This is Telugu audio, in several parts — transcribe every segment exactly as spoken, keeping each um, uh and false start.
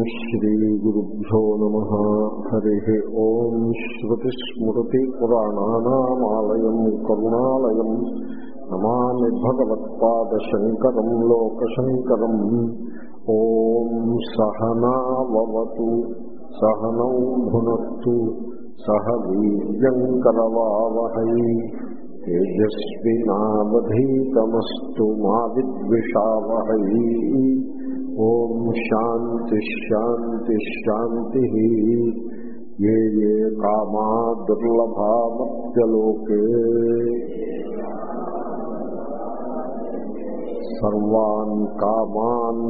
శ్రీగురుభ్యో నమః. హరి ఓం. శ్రుతిస్మృతిపురాణానామాలయం కరుణాలయం నమామి భగవత్పాదశంకరం లోకశంకరం. ఓం సహనావతు సహనౌ భునత్తు సహ వీర్యంకరవావహై తేజస్వినావధీతమస్తు మా విద్విషావహై. ఓం శాంతి శాంతి శాంతి. ఏ ఏ కామా దుర్లభా మత్యలోకే సర్వాన్ కామాన్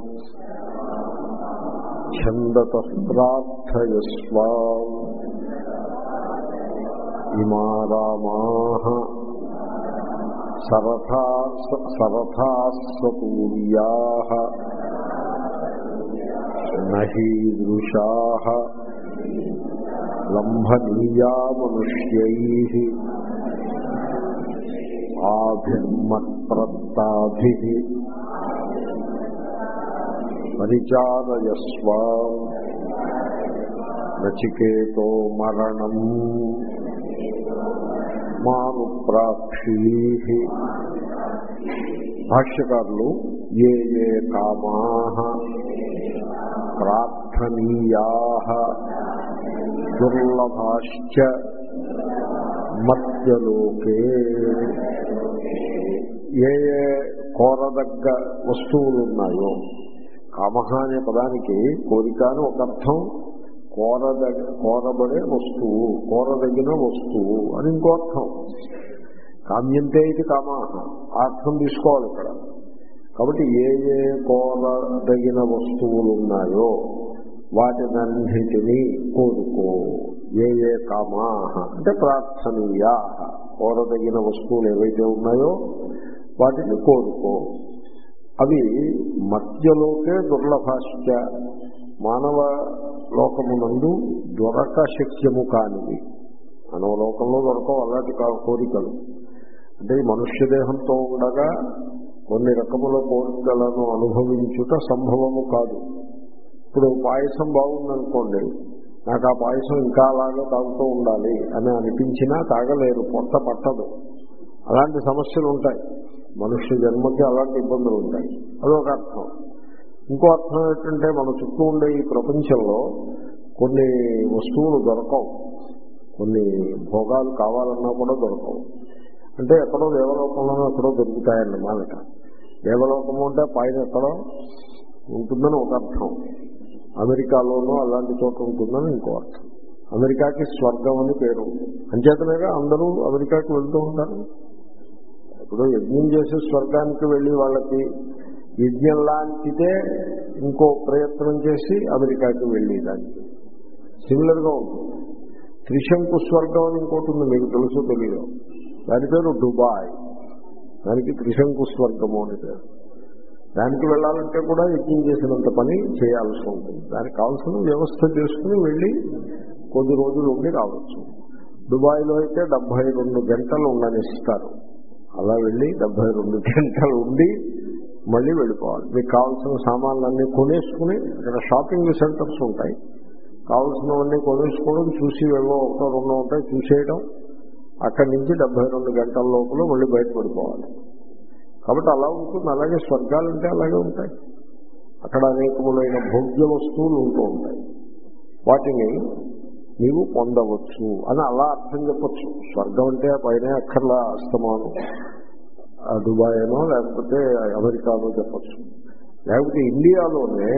ఛందతః ప్రార్థయస్వ. ఇమా రామాః సరథా సరథాస్వపూర్యాః నహీదృశాః లంభనీయా మనుష్యైః ఆభిర్మత్ప్రత్తాభిః పరిచారయస్వ. నచికేతో మరణం మాను ప్రాక్షీః. భాష్యకారులు ఏ ఏ కామాః ప్రార్థనీయాః దుర్లభాశ్చ మత్యలోకే. ఏ ఏ కోరదగ్గ వస్తువులున్నాయో, కామః అనే పదానికి కోరిక అని ఒక అర్థం, కోరదగ కోరబడే వస్తువు, కోరదగిన వస్తువు అని ఇంకో అర్థం. కామ్యంతే ఇది కామః, ఆ అర్థం తీసుకోవాలి ఇక్కడ. కాబట్టి ఏ ఏ కోరదగిన వస్తువులు ఉన్నాయో వాటినన్నిటినీ కోరుకో. ఏ ఏ కామాః అంటే ప్రార్థనీయా, కోరదగిన వస్తువులు ఏవైతే ఉన్నాయో వాటిని కోరుకో. అవి మధ్యలోకే దుర్లభాశ్చ, మానవ లోకమునందు దొరక శక్యము కానివి. మానవ లోకంలో దొరకవు అలాంటి కోరికలు. అంటే ఈ మనుష్య దేహంతో ఉండగా కొన్ని రకముల కోరికలను అనుభవించుట సంభవము కాదు. ఇప్పుడు పాయసం బాగుందనుకోండి, నాకు ఆ పాయసం ఇంకా అలాగే తాగుతూ ఉండాలి అని అనిపించినా తాగలేరు, పొట్ట పట్టదు. అలాంటి సమస్యలు ఉంటాయి. మనుష్య జన్మకి అలాంటి ఇబ్బందులు ఉంటాయి. అదొక అర్థం. ఇంకో అర్థం ఏంటంటే మన చుట్టూ ఉండే ఈ ప్రపంచంలో కొన్ని వస్తువులు దొరకవు, కొన్ని భోగాలు కావాలన్నా కూడా దొరకవు. అంటే ఎక్కడో దేవలోకంలోనూ ఎక్కడో దొరుకుతాయన్నమాట. దేవలోకము అంటే పైన ఎక్కడో ఉంటుందని ఒక అర్థం, అమెరికాలోనూ అలాంటి చోట ఉంటుందని ఇంకో అర్థం. అమెరికాకి స్వర్గం అని పేరు, అంచేతనేగా అందరూ అమెరికాకి వెళ్తూ ఉంటారు. ఇప్పుడు యజ్ఞం చేసి స్వర్గానికి వెళ్ళి వాళ్ళకి యజ్ఞం లాంటిదే ఇంకో ప్రయత్నం చేసి అమెరికాకి వెళ్ళి దానికి సిమిలర్గా ఉంటుంది. త్రిశంకు స్వర్గం అని ఇంకోటి ఉంది, మీకు తెలుసో తెలియదు. దాని పేరు దుబాయ్. దానికి త్రిశంకు స్వర్గము అని పేరు. దానికి వెళ్ళాలంటే కూడా యజ్ఞం చేసినంత పని చేయాల్సి ఉంటుంది. దానికి కావాల్సిన వ్యవస్థ చేసుకుని వెళ్ళి కొద్ది రోజులు ఉండి రావచ్చు. దుబాయ్లో అయితే డెబ్బై రెండు గంటలు ఉండనిస్తారు. అలా వెళ్ళి డెబ్బై రెండు గంటలు ఉండి మళ్ళీ వెళ్ళిపోవాలి. మీకు కావాల్సిన సామాన్లన్నీ కొనేసుకుని, అక్కడ షాపింగ్ సెంటర్స్ ఉంటాయి, కావాల్సినవన్నీ కొనేసుకోవడం, చూసి వెళ్ళో ఒకటో రెండో ఉంటాయి, చూసేయడం, అక్కడి నుంచి డెబ్బై రెండు గంటల లోపల మళ్ళీ బయటపడిపోవాలి. కాబట్టి అలా ఉంటుంది. అలాగే స్వర్గాలంటే అలాగే ఉంటాయి. అక్కడ అనేకములైన భోగ్య వస్తువులు ఉంటూ ఉంటాయి. వాటిని నీవు పొందవచ్చు అని అలా అర్థం చెప్పచ్చు. స్వర్గం అంటే పైన అక్కర్లా అస్తమానం దుబాయ్ అనో లేకపోతే అమెరికానో చెప్పచ్చు. లేకపోతే ఇండియాలోనే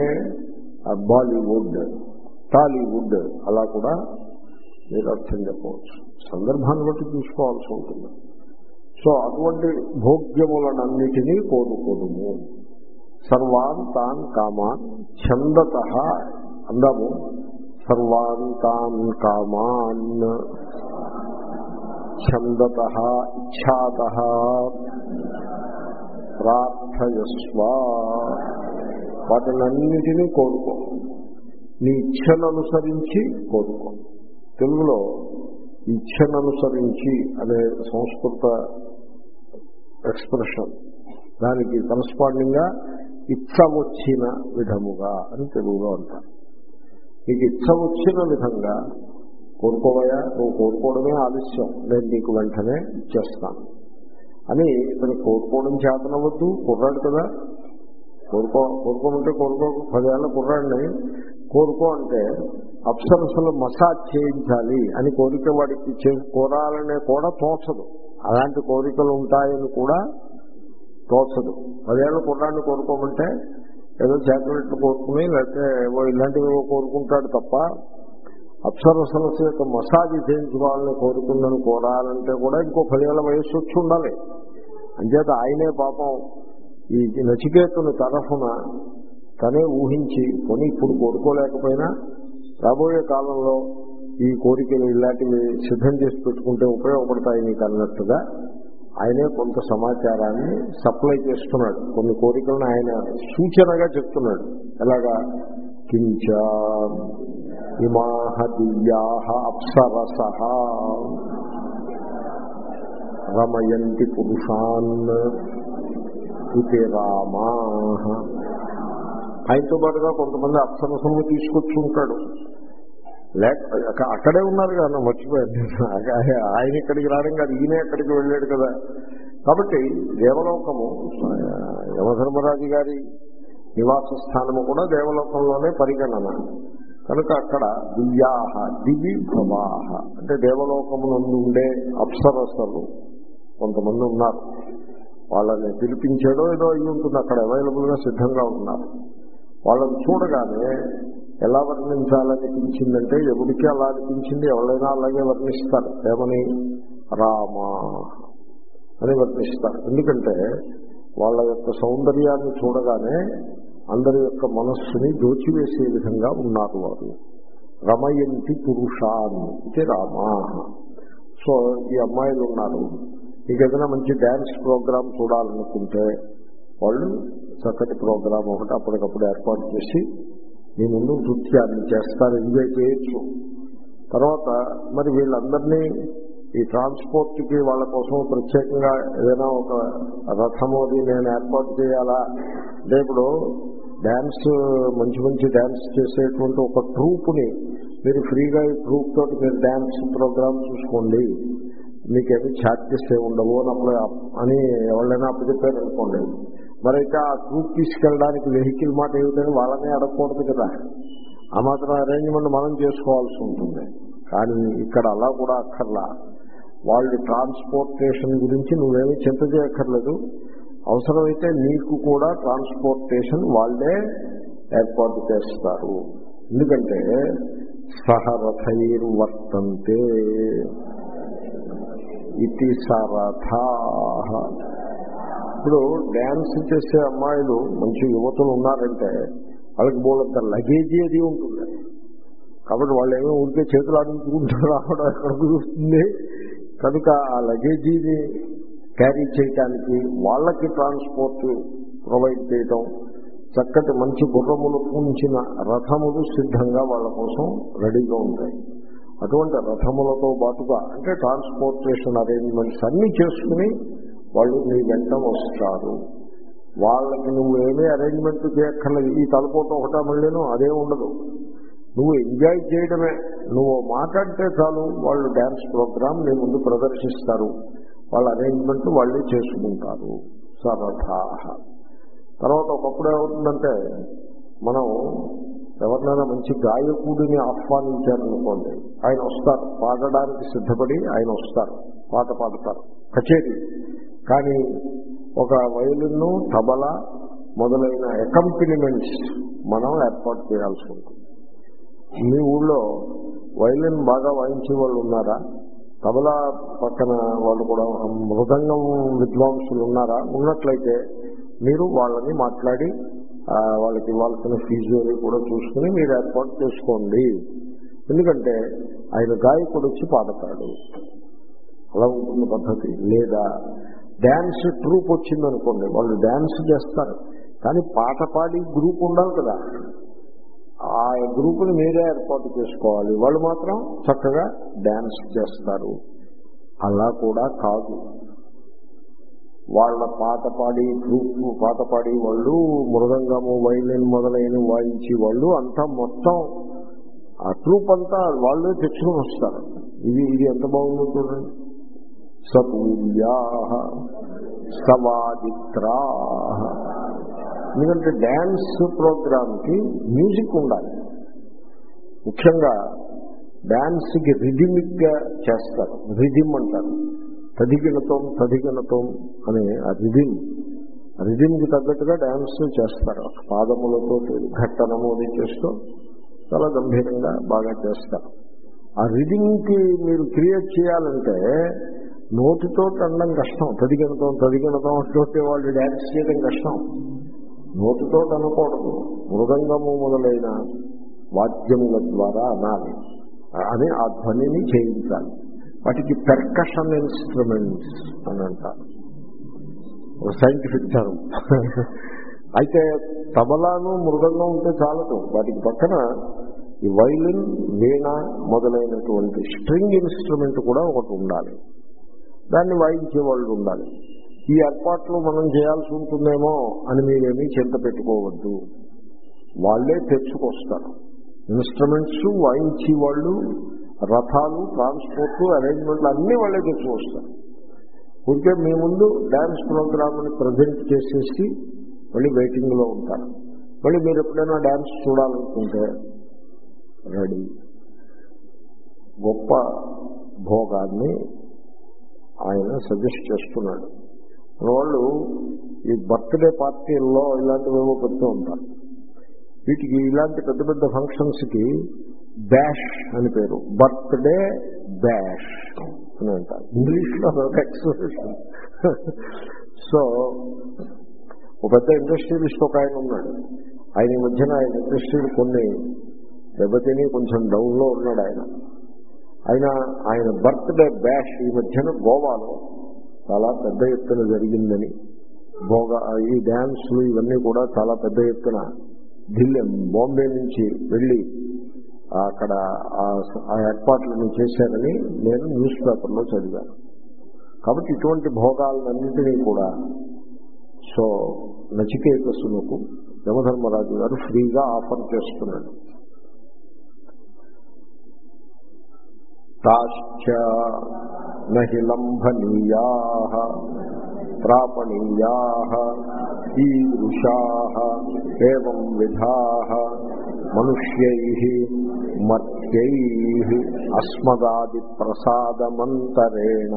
బాలీవుడ్, టాలీవుడ్ అలా కూడా మీరు అర్థం చెప్పవచ్చు. సందర్భాన్ని బట్టి చూసుకోవాల్సి ఉంటుంది. సో అటువంటి భోగ్యములనన్నిటినీ కోరుకోదుము. సర్వాన్ తాన్ కామాన్ ఛందతః అందాము. సర్వాన్ తాన్ కామాన్ ఛందతః ఇచ్ఛాతః ప్రార్థయస్వ. వాటినన్నిటినీ కోరుకో, నీ ఇచ్ఛను అనుసరించి కోరుకో. తెలుగులో ఇచ్ఛను అనుసరించి అనే సంస్కృత ఎక్స్ప్రెషన్, దానికి కరస్పాండింగ్ గా ఇచ్చ వచ్చిన విధముగా అని తెలుగులో అంటారు. నీకు ఇచ్చ వచ్చిన విధంగా కోరుకోవయా, నువ్వు కోరుకోవడమే ఆలస్యం, నేను నీకు వెంటనే ఇచ్చేస్తాను అని. ఇతను కోరుకోవడం చేతనవద్దు, కుర్రాడు కదా, కోరుకో కోరుకోమంటే కోరుకో పదేళ్ల కుర్రాడిని కోరుకో అంటే అప్సరసలు మసాజ్ చేయించాలి అని కోరిక వాడికి చే కోరాలనే కూడా తోచదు. అలాంటి కోరికలు ఉంటాయని కూడా తోచదు. పదేళ్ల కుర్రాడిని కోరుకోమంటే ఏదో చాక్లెట్లు కోరుకుని లేకపోతే ఇలాంటివి కోరుకుంటాడు తప్ప అప్సరసల చేత మసాజ్ చేయించుకోవాలని కోరుకుందని కోరాలంటే కూడా ఇంకో పదేళ్ల వయస్సు వచ్చి ఉండాలి. అంచేత ఆయనే పాపం ఈ నచికేతుని తరఫున తనే ఊహించి కొని ఇప్పుడు కోరుకోలేకపోయినా రాబోయే కాలంలో ఈ కోరికలు ఇలాంటివి సిద్ధం చేసి పెట్టుకుంటే ఉపయోగపడతాయి నీకు అన్నట్టుగా ఆయనే కొంత సమాచారాన్ని సప్లై చేస్తున్నాడు. కొన్ని కోరికలను ఆయన సూచనగా చెప్తున్నాడు. ఎలాగా కించ ఇమాహ దివ్యాః అప్సరసః రమయంతి పురుషాన్ ఇతి రామాః. ఆయనతో పాటుగా కొంతమంది అప్సరసములు తీసుకొచ్చి ఉంటాడు. లేక అక్కడే ఉన్నారు కదా, మర్చిపోయాను. ఆయన ఇక్కడికి రావడం కాదు, ఈయన ఎక్కడికి వెళ్ళాడు కదా. కాబట్టి దేవలోకము యమధర్మరాజు గారి నివాస స్థానము కూడా దేవలోకంలోనే పరిగణన కనుక అక్కడ దివ్యాహ దివి భవాహ అంటే దేవలోకమునందు ఉండే అప్సరసలు కొంతమంది ఉన్నారు. వాళ్ళని పిలిపించాడో ఏదో అయ్యి ఉంటుంది, అక్కడ అవైలబుల్గా సిద్ధంగా ఉన్నారు. వాళ్ళని చూడగానే ఎలా వర్ణించాలనిపించిందంటే ఎవరికి అలా అనిపించింది, ఎవరైనా అలాగే వర్ణిస్తారు. ఏమని రామా అని వర్ణిస్తారు. ఎందుకంటే వాళ్ళ యొక్క సౌందర్యాన్ని చూడగానే అందరి యొక్క మనస్సుని దోచివేసే విధంగా ఉన్నారు వారు. రమయంతి పురుషాన్ ఇది రామా. సో ఈ అమ్మాయిలు ఉన్నారు, మీకు ఏదైనా మంచి డ్యాన్స్ ప్రోగ్రామ్ చూడాలనుకుంటే వాళ్ళు చక్కటి ప్రోగ్రాం ఒకటి అప్పటికప్పుడు ఏర్పాటు చేసి మీ ముందు నృత్యాన్ని చేస్తారు, ఎంజాయ్ చేయొచ్చు. తర్వాత మరి వీళ్ళందరినీ ఈ ట్రాన్స్పోర్ట్కి వాళ్ళ కోసం ప్రత్యేకంగా ఏదైనా ఒక రథము అది నేను ఏర్పాటు చేయాలా అంటే ఇప్పుడు డ్యాన్స్ మంచి మంచి డ్యాన్స్ చేసేటువంటి ఒక ట్రూప్ని మీరు ఫ్రీగా ఈ ట్రూప్ తోటి మీరు డ్యాన్స్ ప్రోగ్రామ్ చూసుకోండి, మీకేమి ఛార్జెస్ ఏ ఉండవు అని అప్పుడు అని ఎవరైనా అప్పచెప్పారు అనుకోండి. మరైతే ఆ ట్రూప్ తీసుకెళ్ళడానికి వెహికల్ మాట ఏమిటని వాళ్ళనే అడగకూడదు కదా, ఆ మాత్రం అరేంజ్మెంట్ మనం చేసుకోవాల్సి ఉంటుంది. కానీ ఇక్కడ అలా కూడా అక్కర్లా. వాళ్ళు ట్రాన్స్పోర్టేషన్ గురించి నువ్వేమీ చింత చేయక్కర్లేదు. అవసరమైతే నీకు కూడా ట్రాన్స్పోర్టేషన్ వాళ్ళే ఏర్పాటు చేస్తారు. ఎందుకంటే సహరథైర్వర్తంతే ఇతి సరథా. ఇప్పుడు డ్యాన్స్ చేసే అమ్మాయిలు మంచి యువతులు ఉన్నారంటే వాళ్ళకి బోలంత లగేజీ అది ఉంటుంది. కాబట్టి వాళ్ళు ఏమో ఉంటే చేతులు ఆడించుకుంటూ రావడం ఎక్కడ కుదురుతుంది. కనుక ఆ లగేజీని క్యారీ చేయడానికి వాళ్ళకి ట్రాన్స్పోర్ట్ ప్రొవైడ్ చేయటం, చక్కటి మంచి గుర్రములు పూంచిన రథములు సిద్ధంగా వాళ్ళ కోసం రెడీగా ఉంటాయి. అటువంటి రథములతో పాటుగా అంటే ట్రాన్స్పోర్టేషన్ అరేంజ్మెంట్స్ అన్నీ చేసుకుని వాళ్ళు నీ వెంట వస్తారు. వాళ్ళకి నువ్వు ఏమీ అరేంజ్మెంట్ చేయక్కర్లేదు. ఈ తలపోవటం ఒకటా మళ్ళీను అదే ఉండదు. నువ్వు ఎంజాయ్ చేయడమే. నువ్వు మాట్లాడితే చాలు, వాళ్ళు డ్యాన్స్ ప్రోగ్రామ్ నీ ముందు ప్రదర్శిస్తారు. వాళ్ళ అరేంజ్మెంట్ వాళ్ళే చేసుకుంటారు. సరథా. తర్వాత ఒకప్పుడు ఏమవుతుందంటే మనం ఎవరినైనా మంచి గాయకుడిని ఆహ్వానించారనుకోండి, ఆయన వస్తారు, పాడడానికి సిద్ధపడి ఆయన వస్తారు, పాట పాడతారు, కచేరీ. కానీ ఒక వయలిన్, తబలా మొదలైన అకంపెనిమెంట్స్ మనం ఏర్పాటు చేయాల్సి ఉంటుంది. మీ ఊళ్ళో వయలిన్ బాగా వాయించే వాళ్ళు ఉన్నారా? తబలా పక్కన వాళ్ళు కూడా మృదంగం విద్వాంసులు ఉన్నారా? ఉన్నట్లయితే మీరు వాళ్ళని మాట్లాడి వాళ్ళకి ఇవ్వాల్సిన ఫీజు అది కూడా చూసుకుని మీరు ఏర్పాటు చేసుకోండి. ఎందుకంటే ఆయన గాయకుడు వచ్చి పాడతాడు, అలా ఉంటుంది పద్ధతి. లేదా డ్యాన్స్ ట్రూప్ వచ్చిందనుకోండి, వాళ్ళు డ్యాన్స్ చేస్తారు, కానీ పాట పాడి గ్రూప్ ఉండాలి కదా, ఆ గ్రూపుని మీరే ఏర్పాటు చేసుకోవాలి. వాళ్ళు మాత్రం చక్కగా డ్యాన్స్ చేస్తారు. అలా కూడా కాదు. వాళ్ళ పాట పాడి గ్రూప్ పాట పాడి వాళ్ళు మృదంగము వైలిన్ మొదలైన వాయించి వాళ్ళు అంతా మొత్తం ఆ ట్రూప్ అంతా వాళ్ళే తెచ్చుకుని వస్తారు. ఇది ఇది ఎంత బాగుందో చూడండి. సపూర్యా సవాదిత్రా. ఎందుకంటే డ్యాన్స్ ప్రోగ్రామ్కి మ్యూజిక్ ఉండాలి. ముఖ్యంగా డ్యాన్స్కి రిథమిక్గా చేస్తారు. రిథిమ్ అంటారు. తదిగినతం తదిగినతం అనే ఆ రిథిమ్ ఆ రిథిమ్కి తగ్గట్టుగా డ్యాన్స్ చేస్తారు. పాదములతో ఘట్టనము అది చేస్తూ చాలా గంభీరంగా బాగా చేస్తారు. ఆ రిథిమ్కి మీరు క్రియేట్ చేయాలంటే నోటితో అనడం కష్టం. తదిగినతం తదిగినతం అంటే వాళ్ళు డ్యాన్స్ చేయడం కష్టం. నోటితో అనకూడదు. మృదంగము మొదలైన వాద్యముల ద్వారా అనాలి అని ఆ ధ్వనిని చేయించాలి. వాటికి పెర్కషన్ ఇన్స్ట్రుమెంట్స్ అని అంటారు, ఒక సైంటిఫిక్ టర్మ్. అయితే తబలాను మృదంగం ఉంటే చాలదు. వాటికి పక్కన ఈ వైలిన్ వీణ మొదలైనటువంటి స్ట్రింగ్ ఇన్స్ట్రుమెంట్ కూడా ఒకటి ఉండాలి. దాన్ని వాయించే వాళ్ళు ఉండాలి. ఈ ఏర్పాట్లు మనం చేయాల్సి ఉంటుందేమో అని మీరేమీ చింత పెట్టుకోవద్దు. వాళ్ళే తెచ్చుకొస్తారు. ఇన్స్ట్రుమెంట్స్ వాయించి వాళ్ళు, రథాలు, ట్రాన్స్పోర్ట్ అరేంజ్మెంట్లు అన్నీ వాళ్ళే తెచ్చుకొస్తారు. ఊరికే మీ ముందు డ్యాన్స్ ప్రోగ్రామ్ని ప్రజెంట్ చేసేసి మళ్ళీ వెయిటింగ్లో ఉంటారు. మళ్ళీ మీరు ఎప్పుడైనా డ్యాన్స్ చూడాలనుకుంటే రెడీ. గొప్ప భోగాన్ని ఆయన సజెస్ట్ చేస్తున్నాడు. వాళ్ళు ఈ బర్త్డే పార్టీల్లో ఇలాంటివేవో పెడుతూ ఉంటారు. వీటికి ఇలాంటి పెద్ద పెద్ద ఫంక్షన్స్కి బ్యాష్ అని పేరు. బర్త్డే బ్యాష్ అని అంటారు ఇంగ్లీష్లో ఎక్స్ప్రెషన్. సో ఒక పెద్ద ఇండస్ట్రియలిస్ట్ ఒక ఆయన ఉన్నాడు. ఆయన ఈ మధ్యన ఆయన ఇండస్ట్రీలు కొన్ని దెబ్బతిని కొంచెం డౌన్లో ఉన్నాడు ఆయన. ఆయన ఆయన బర్త్డే బ్యాష్ ఈ మధ్యన గోవాలో చాలా పెద్ద ఎత్తున జరిగిందని, భోగా ఈ డ్యాన్సులు ఇవన్నీ కూడా చాలా పెద్ద ఎత్తున ఢిల్లీ బాంబే నుంచి వెళ్ళి అక్కడ ఆ ఏర్పాట్లను చేశారని నేను న్యూస్ పేపర్లో చదివాను. కాబట్టి ఇటువంటి భోగాలన్నింటినీ కూడా సో నచికేతసులకు యమధర్మరాజు గారు ఫ్రీగా ఆఫర్ చేస్తున్నాడు. తాశ్చ నహి లంభనీయా ప్రాపణీయా ఈదృశా ఏవం విధా మనుష్యై మర్త్యై అస్మదాది ప్రసాదమంతరేణ.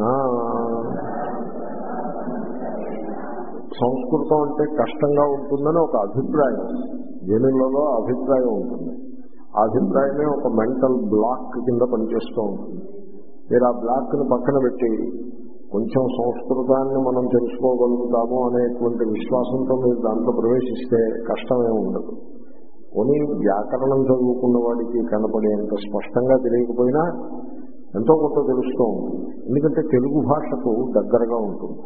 సంస్కృతం అంటే కష్టంగా ఉంటుందని ఒక అభిప్రాయం జనులలో అభిప్రాయం ఉంటుంది. ఆ అభిప్రాయమే ఒక మెంటల్ బ్లాక్ కింద పనిచేస్తూ ఉంటుంది. మీరు ఆ బ్లాక్ని పక్కన పెట్టి కొంచెం సంస్కృతాన్ని మనం తెలుసుకోగలుగుతాము అనేటువంటి విశ్వాసంతో మీరు దాంట్లో ప్రవేశిస్తే కష్టమే ఉండదు. కొన్ని వ్యాకరణం చదువుకున్న వాడికి కనపడేంత స్పష్టంగా తెలియకపోయినా ఎంతో కొంత తెలుస్తూ ఉంటుంది. ఎందుకంటే తెలుగు భాషకు దగ్గరగా ఉంటుంది.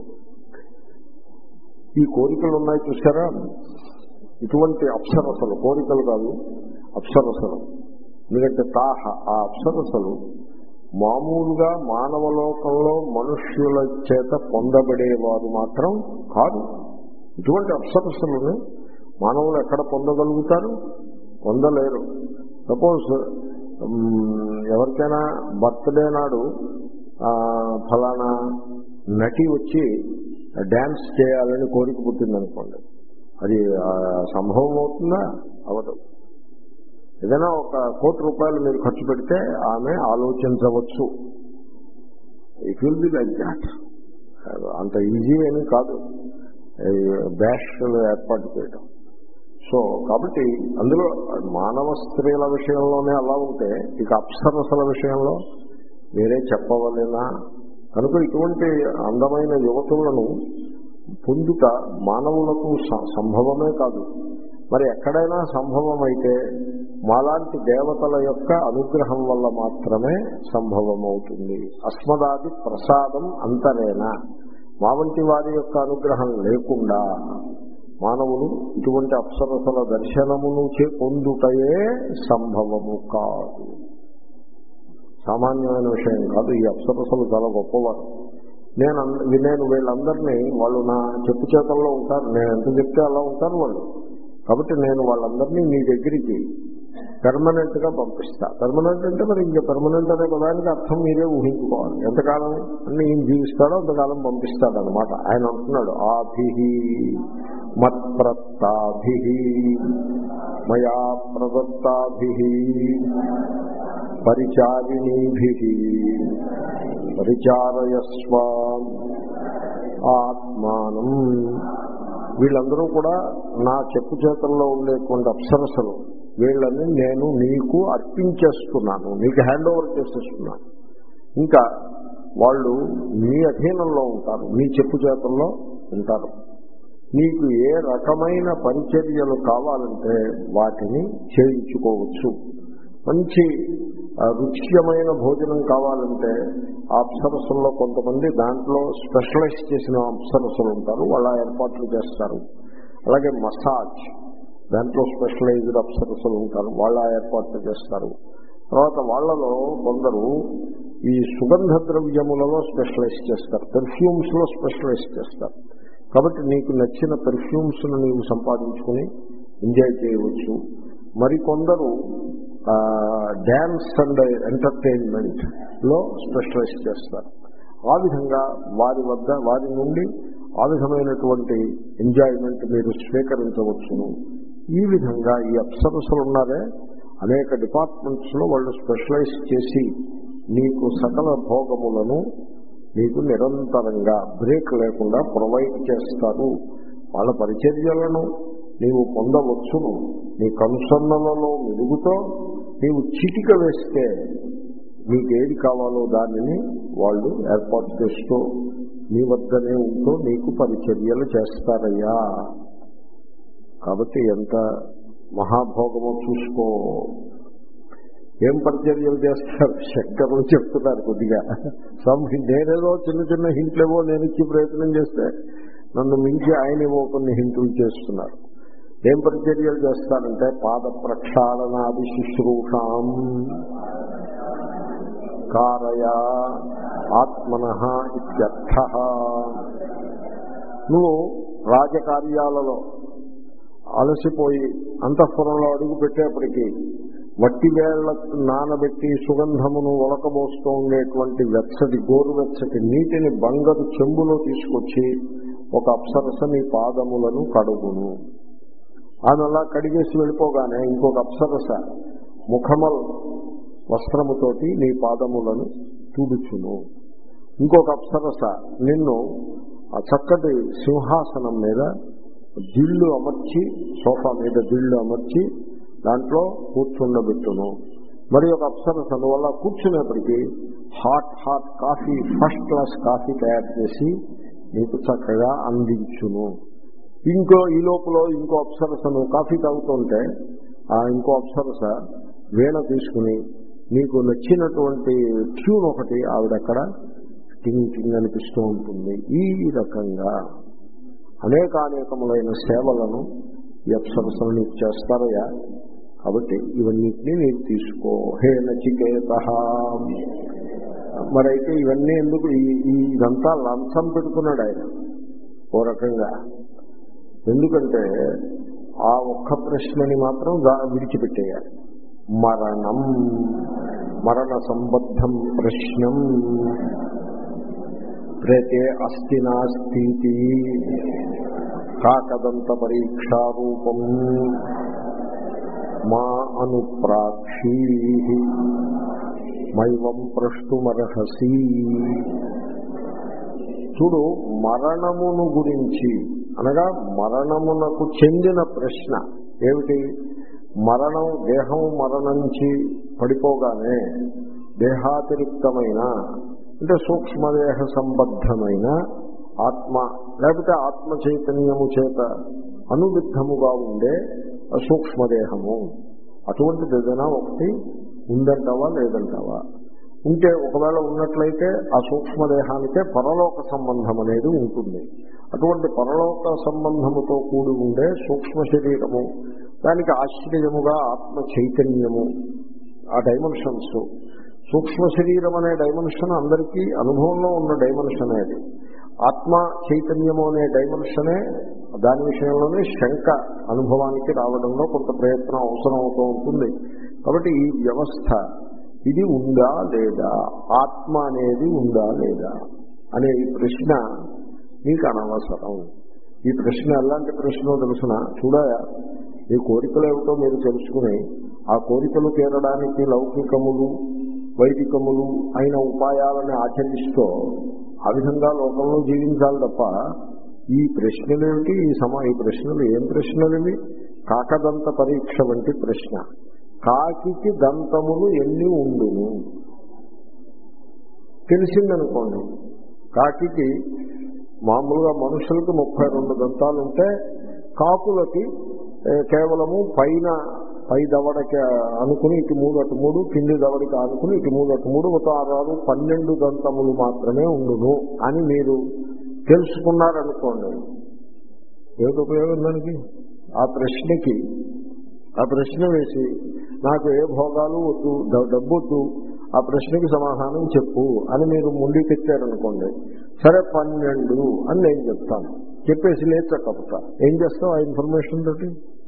ఈ కోరికలు ఉన్నాయి చూసారా, ఇటువంటి అప్సరసలు, కోరికలు కాదు అప్సరసలు. ఎందుకంటే తాహ ఆ అప్సరసలు మామూలుగా మానవ లోకంలో మనుష్యుల చేత పొందబడేవారు మాత్రం కాదు. ఇటువంటి అప్సరసలను మానవులు ఎక్కడ పొందగలుగుతారు? పొందలేరు. సపోజ్ ఎవరికైనా బర్త్డే నాడు ఫలానా నటి వచ్చి డ్యాన్స్ చేయాలని కోరిక పుట్టిందనుకోండి, అది సంభవం అవుతుందా? అవదు. ఏదైనా ఒక కోటి రూపాయలు మీరు ఖర్చు పెడితే ఆమె ఆలోచించవచ్చు. It will be like that. అంత ఈజీ ఏమీ కాదు బ్యాష్ ఏర్పాటు చేయడం. సో కాబట్టి అందులో మానవ స్త్రీల విషయంలోనే అలా ఉంటే ఇక అప్సరసల విషయంలో వేరే చెప్పవలేనా? కనుక ఇటువంటి అందమైన యువతులను పొందుట మానవులకు సంభవమే కాదు. మరి ఎక్కడైనా సంభవం అయితే మాలాంటి దేవతల యొక్క అనుగ్రహం వల్ల మాత్రమే సంభవమవుతుంది. అస్మదాది ప్రసాదం అంతరేనా, మా వంటి వారి యొక్క అనుగ్రహం లేకుండా మానవులు ఇటువంటి అప్సరసల దర్శనమును పొందుటయే సంభవము కాదు. సామాన్యమైన విషయం కాదు. ఈ అప్సరసలు చాలా గొప్పవారు. నేను నేను వీళ్ళందరినీ వాళ్ళు నా చెప్పు చేతల్లో ఉంటారు, నేను ఎంత చెప్తే అలా ఉంటారు వాళ్ళు. కాబట్టి నేను వాళ్ళందరినీ మీ దగ్గరికి పెర్మనెంట్ గా పంపిస్తా. పెర్మనెంట్ అంటే మరి ఇంకా పెర్మనెంట్ అనే పదానికి అర్థం మీరే ఊహించుకోవాలి. ఎంతకాలం అన్ని ఈయన జీవిస్తాడో అంతకాలం పంపిస్తాడు అనమాట. ఆయన అంటున్నాడు ఆభిహి మత్ప్రత్తాభిహి మయా ప్రదత్తాభిహి పరిచారిణీభిహి పరిచారయస్వ ఆత్మానం. వీళ్ళందరూ కూడా నా చెప్పు చేతల్లో ఉండేటువంటి అప్సరసలు, వీళ్ళని నేను నీకు అర్పించేస్తున్నాను, నీకు హ్యాండ్ ఓవర్ చేసేస్తున్నాను. ఇంకా వాళ్ళు నీ అధీనంలో ఉంటారు, నీ చెప్పు చేతల్లో ఉంటారు. నీకు ఏ రకమైన పరిచర్యలు కావాలంటే వాటిని చేయించుకోవచ్చు. మంచి రుచ్యమైన భోజనం కావాలంటే ఆ అప్సరసల్లో కొంతమంది దాంట్లో స్పెషలైజ్ చేసిన అప్సరసలు ఉంటారు, వాళ్ళ ఏర్పాట్లు చేస్తారు. అలాగే మసాజ్ దాంట్లో స్పెషలైజ్డ్ అప్సరసలు ఉంటారు, వాళ్ళ ఏర్పాట్లు చేస్తారు. తర్వాత వాళ్ళలో కొందరు ఈ సుగంధ ద్రవ్యములలో స్పెషలైజ్ చేస్తారు, పెర్ఫ్యూమ్స్ లో స్పెషలైజ్ చేస్తారు. కాబట్టి నీకు నచ్చిన పెర్ఫ్యూమ్స్ ను నీవు సంపాదించుకుని ఎంజాయ్ చేయవచ్చు. మరికొందరు డ్యాన్స్ అండ్ ఎంటర్టైన్మెంట్ లో స్పెషలైజ్ చేస్తారు. ఆ విధంగా వారి వద్ద వారి నుండి ఆ విధమైనటువంటి ఎంజాయ్మెంట్ మీరు స్వీకరించవచ్చును. ఈ విధంగా ఈ అప్సరసలు ఉన్నారే అనేక డిపార్ట్మెంట్స్ లో వాళ్ళు స్పెషలైజ్ చేసి నీకు సకల భోగములను నీకు నిరంతరంగా బ్రేక్ లేకుండా ప్రొవైడ్ చేస్తారు. వాళ్ళ పరిచర్యలను నీవు పొందవచ్చును. నీ కనుసన్నలలో వెలుగుతో నీవు చిటిక వేస్తే నీకేది కావాలో దానిని వాళ్ళు ఏర్పాటు చేస్తూ నీ వద్దనే ఉంటూ నీకు పరిచర్యలు చేస్తారయ్యా. కాబట్టి ఎంత మహాభోగమో చూసుకో. ఏం పరిచర్యలు చేస్తారు శంకరులు చెప్తున్నారు. కొద్దిగా సమ్ నేనేదో చిన్న చిన్న హింట్లేవో నేను ఇచ్చి ప్రయత్నం చేస్తే నన్ను మించి ఆయన ఏవో కొన్ని హింట్లు చేస్తున్నారు. ఏం పరిచర్యలు చేస్తారంటే పాద ప్రక్షాళనాది శుశ్రూషాం కారయ ఆత్మనః ఇత్యర్థః. నువ్వు రాజకార్యాలలో అలసిపోయి అంతఃపురంలో అడుగు పెట్టేప్పటికీ వట్టి వేళ్ల నానబెట్టి సుగంధమును ఒలకబోస్తూ ఉండేటువంటి వెచ్చటి గోరువెచ్చటి నీటిని బంగారు చెంబులో తీసుకొచ్చి ఒక అప్సరస నీ పాదములను కడుగును. ఆమె అలా కడిగేసి వెళ్ళిపోగానే ఇంకొక అప్సరస ముఖమల్ వస్త్రముతోటి నీ పాదములను తుడుచును. ఇంకొక అప్సరస నిన్ను ఆ చక్కటి సింహాసనం మీద దిళ్ళు అమర్చి, సోఫా మీద దిళ్ళు అమర్చి దాంట్లో కూర్చుండబెట్టును. మరి ఒక అప్సరస వల్ల కూర్చునేప్పటికీ hot hot coffee, first class coffee తయారు చేసి నీకు చక్కగా అందించును. ఇంకో ఈ లోపల ఇంకో అప్సరసను కాఫీ తాగుతుంటే ఆ ఇంకో అప్సరస వీణ తీసుకుని నీకు నచ్చినటువంటి ట్యూన్ ఒకటి ఆవిడక్కడ టింగ్ టింగ్ అనిపిస్తూ ఉంటుంది. ఈ రకంగా అనేకానేకములైన సేవలను ఈ అప్సరసలు నీకు చేస్తారయ్యా. కాబట్టి ఇవన్నిటినీ నీకు తీసుకో. హే నచికేత. మరైతే ఇవన్నీ ఎందుకు ఇదంతా లంచం పెడుతున్నాడు ఆయన ఓ రకంగా. ఎందుకంటే ఆ ఒక్క ప్రశ్నని మాత్రం విడిచిపెట్టేయాలి. మరణం, మరణ సంబద్ధం ప్రశ్నం ప్రేతే అస్తి నాస్తి కాకదంత పరీక్షారూపం మా అనుప్రాక్షీ మైవం ప్రష్టుమర్హసి. చూడు, మరణమును గురించి అనగా మరణమునకు చెందిన ప్రశ్న ఏమిటి? మరణం, దేహం మరణించి పడిపోగానే దేహాతిరిక్తమైన అంటే సూక్ష్మదేహ సంబద్ధమైన ఆత్మ లేకపోతే ఆత్మ చైతన్యము చేత అనుబిద్ధముగా ఉండే సూక్ష్మదేహము అటువంటిది ఏదైనా ఒకటి ఉందంటావా లేదంటావా? ఉంటే ఒకవేళ ఉన్నట్లయితే ఆ సూక్ష్మదేహానికే పరలోక సంబంధం అనేది ఉంటుంది. అటువంటి పరలోక సంబంధముతో కూడి ఉండే సూక్ష్మ శరీరము, దానికి ఆశ్చర్యముగా ఆత్మ చైతన్యము, ఆ డైమెన్షన్స్ సూక్ష్మ శరీరం అనే డైమెన్షన్ అందరికీ అనుభవంలో ఉన్న డైమెన్షనే అది. ఆత్మ చైతన్యము అనే డైమెన్షనే దాని విషయంలోనే శంక అనుభవానికి రావడంలో కొంత ప్రయత్నం అవసరం అవుతూ ఉంటుంది. కాబట్టి ఈ వ్యవస్థ ఇది ఉందా లేదా, ఆత్మ అనేది ఉందా లేదా అనే ఈ ప్రశ్న మీకు అనవసరం. ఈ ప్రశ్న ఎలాంటి ప్రశ్నో తెలుసిన చూడాయా, మీ కోరికలు ఏమిటో మీరు తెలుసుకుని ఆ కోరికలు తీరడానికి లౌకికములు వైదికములు అయిన ఉపాయాలను ఆచరిస్తూ ఆ విధంగా లోకంలో జీవించాలి తప్ప ఈ ప్రశ్నలు ఏమిటి, ఈ సమా ఈ ప్రశ్నలు ఏం ప్రశ్నలు ఇవి? కాకదంత పరీక్ష వంటి ప్రశ్న. కాకికి దంతములు ఎన్ని ఉండును తెలిసిందనుకోండి. కాకికి మామూలుగా మనుషులకు ముప్పై రెండు దంతాలు ఉంటే కాకులకి కేవలము పైన పై దవడకి అనుకుని ఇటు మూడు అటు మూడు, కింది దవడికి అనుకుని ఇటు మూడు అటు మూడు, ఒక ఆరు ఆరు పన్నెండు దంతములు మాత్రమే ఉండును అని మీరు తెలుసుకున్నారనుకోండి. ఏమిటి ఉపయోగం దానికి? ఆ ప్రశ్నకి ఆ ప్రశ్న వేసి నాకు ఏ భోగాలు వద్దు, డబ్బు వద్దు, ఆ ప్రశ్నకి సమాధానం చెప్పు అని మీరు ముందుకెత్తారనుకోండి. సరే పన్నెండు అని నేను చెప్తాను, చెప్పేసి లేచకపోతా ఏం చేస్తావు ఆ ఇన్ఫర్మేషన్ తోటి?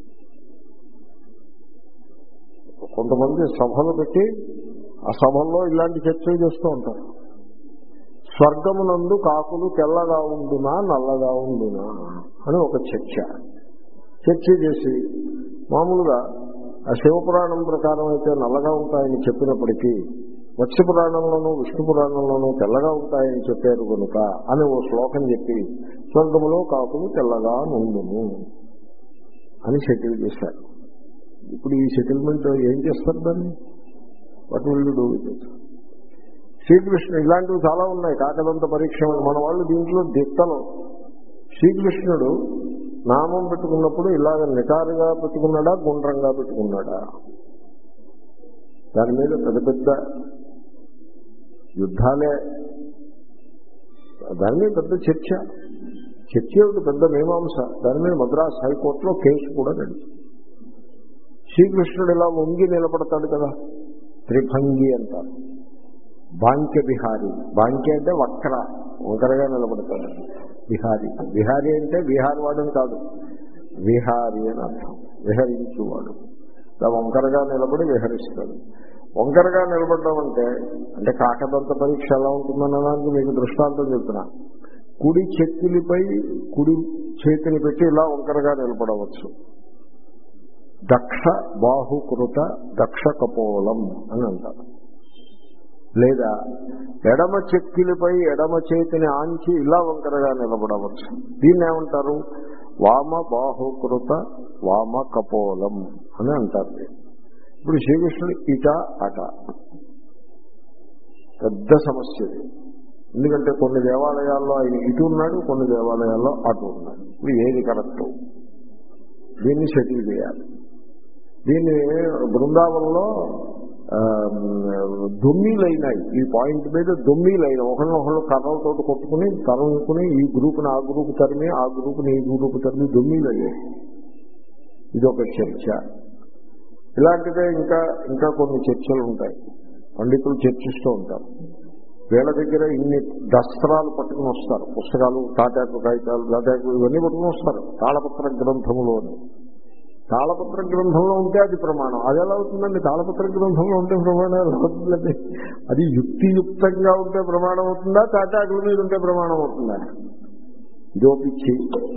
కొంతమంది సభలు పెట్టి ఆ సభల్లో ఇలాంటి చర్చలు చేస్తూ ఉంటారు. స్వర్గమునందు కాకులు తెల్లగా ఉండునా నల్లగా ఉండునా అని ఒక చర్చ చర్చ చేసి మామూలుగా ఆ శివపురాణం ప్రకారం అయితే నల్లగా ఉంటాయని చెప్పినప్పటికీ మత్స్య పురాణంలోనూ విష్ణు పురాణంలోనూ తెల్లగా ఉంటాయని చెప్పారు కనుక అని ఓ శ్లోకం చెప్పి స్వర్గములో కాకులు తెల్లగా నుండును అని సెటిల్ చేశారు. ఇప్పుడు ఈ సెటిల్మెంట్ ఏం చేస్తారు దాన్ని? What will you do with it? శ్రీకృష్ణుడు ఇలాంటివి చాలా ఉన్నాయి. కాకదంత పరీక్ష మన వాళ్ళు దీంట్లో దిట్టలు. శ్రీకృష్ణుడు నామం పెట్టుకున్నప్పుడు ఇలాగ నిటారుగా పెట్టుకున్నాడా గుండ్రంగా పెట్టుకున్నాడా? దాని మీద పెద్ద పెద్ద యుద్ధాలే, దాని మీద పెద్ద చర్చ చర్చ ఒకటి పెద్ద మీమాంస. దాని మీద మద్రాస్ హైకోర్టులో కేసు కూడా నడిచింది. శ్రీకృష్ణుడు ఇలా వంగి నిలబడతాడు కదా, త్రిభంగి అంటారు. బాంక్య బిహారీ, బాంక్య అంటే వక్ర, వంకరగా నిలబడతాడు. బిహారీ బిహారీ అంటే బీహార్ వాడని కాదు, విహారీ అని అర్థం, విహరించువాడు. ఇలా వంకరగా నిలబడి విహరిస్తాడు. వంకరగా నిలబడడం అంటే అంటే కాకదంత పరీక్ష ఎలా ఉంటుందనడానికి మీకు దృష్టాంతం చెప్తున్నా. కుడి చెక్కిలిపై కుడి చేతిని పెట్టి ఇలా వంకరగా నిలబడవచ్చు. దక్ష బాహుకృత దక్ష కపోలం అని అంటారు. లేదా ఎడమ చెక్కిలిపై ఎడమ చేతిని ఆంచి ఇలా వంకరగా నిలబడవచ్చు. దీన్ని ఏమంటారు? వామ బాహుకృత వామ కపోలం అని అంటారు. ఇప్పుడు శ్రీకృష్ణుడు ఇట అట పెద్ద సమస్య. ఎందుకంటే కొన్ని దేవాలయాల్లో ఆయన ఇటు ఉన్నాడు, కొన్ని దేవాలయాల్లో అటు ఉన్నాడు. ఇప్పుడు ఏది కరెక్ట్? దీన్ని సెటిల్ చేయాలి. దీన్ని బృందావనంలో దొమ్మీలైనాయి. ఈ పాయింట్ మీద దొమ్మీలైన ఒకరినొకళ్ళు కర్రలతో కొట్టుకుని తరుముకుని ఈ గ్రూప్ని ఆ గ్రూప్ తరిమి ఆ గ్రూప్ని ఈ గ్రూప్ తరిమి దొమ్మీలయ్యాయి. ఇది ఒక చర్చ. ఇలాంటిదే ఇంకా ఇంకా కొన్ని చర్చలు ఉంటాయి. పండితులు చర్చిస్తూ ఉంటారు. వీళ్ళ దగ్గర ఇన్ని దస్త్రాలు పట్టుకుని వస్తారు, పుస్తకాలు, తాటాకు కాగితాలు, తాటాకు ఇవన్నీ పట్టుకుని వస్తారు. తాళపత్ర గ్రంథములోని తాళపత్ర గ్రంథంలో ఉంటే అది ప్రమాణం. అది ఎలా అవుతుందండి? తాళపత్ర గ్రంథంలో ఉంటే ప్రమాణం ఎలా అవుతుందండి? అది యుక్తియుక్తంగా ఉంటే ప్రమాణం అవుతుందా, తాటాకుల మీద ఉంటే ప్రమాణం అవుతుందా? ఇదో పిచ్చి.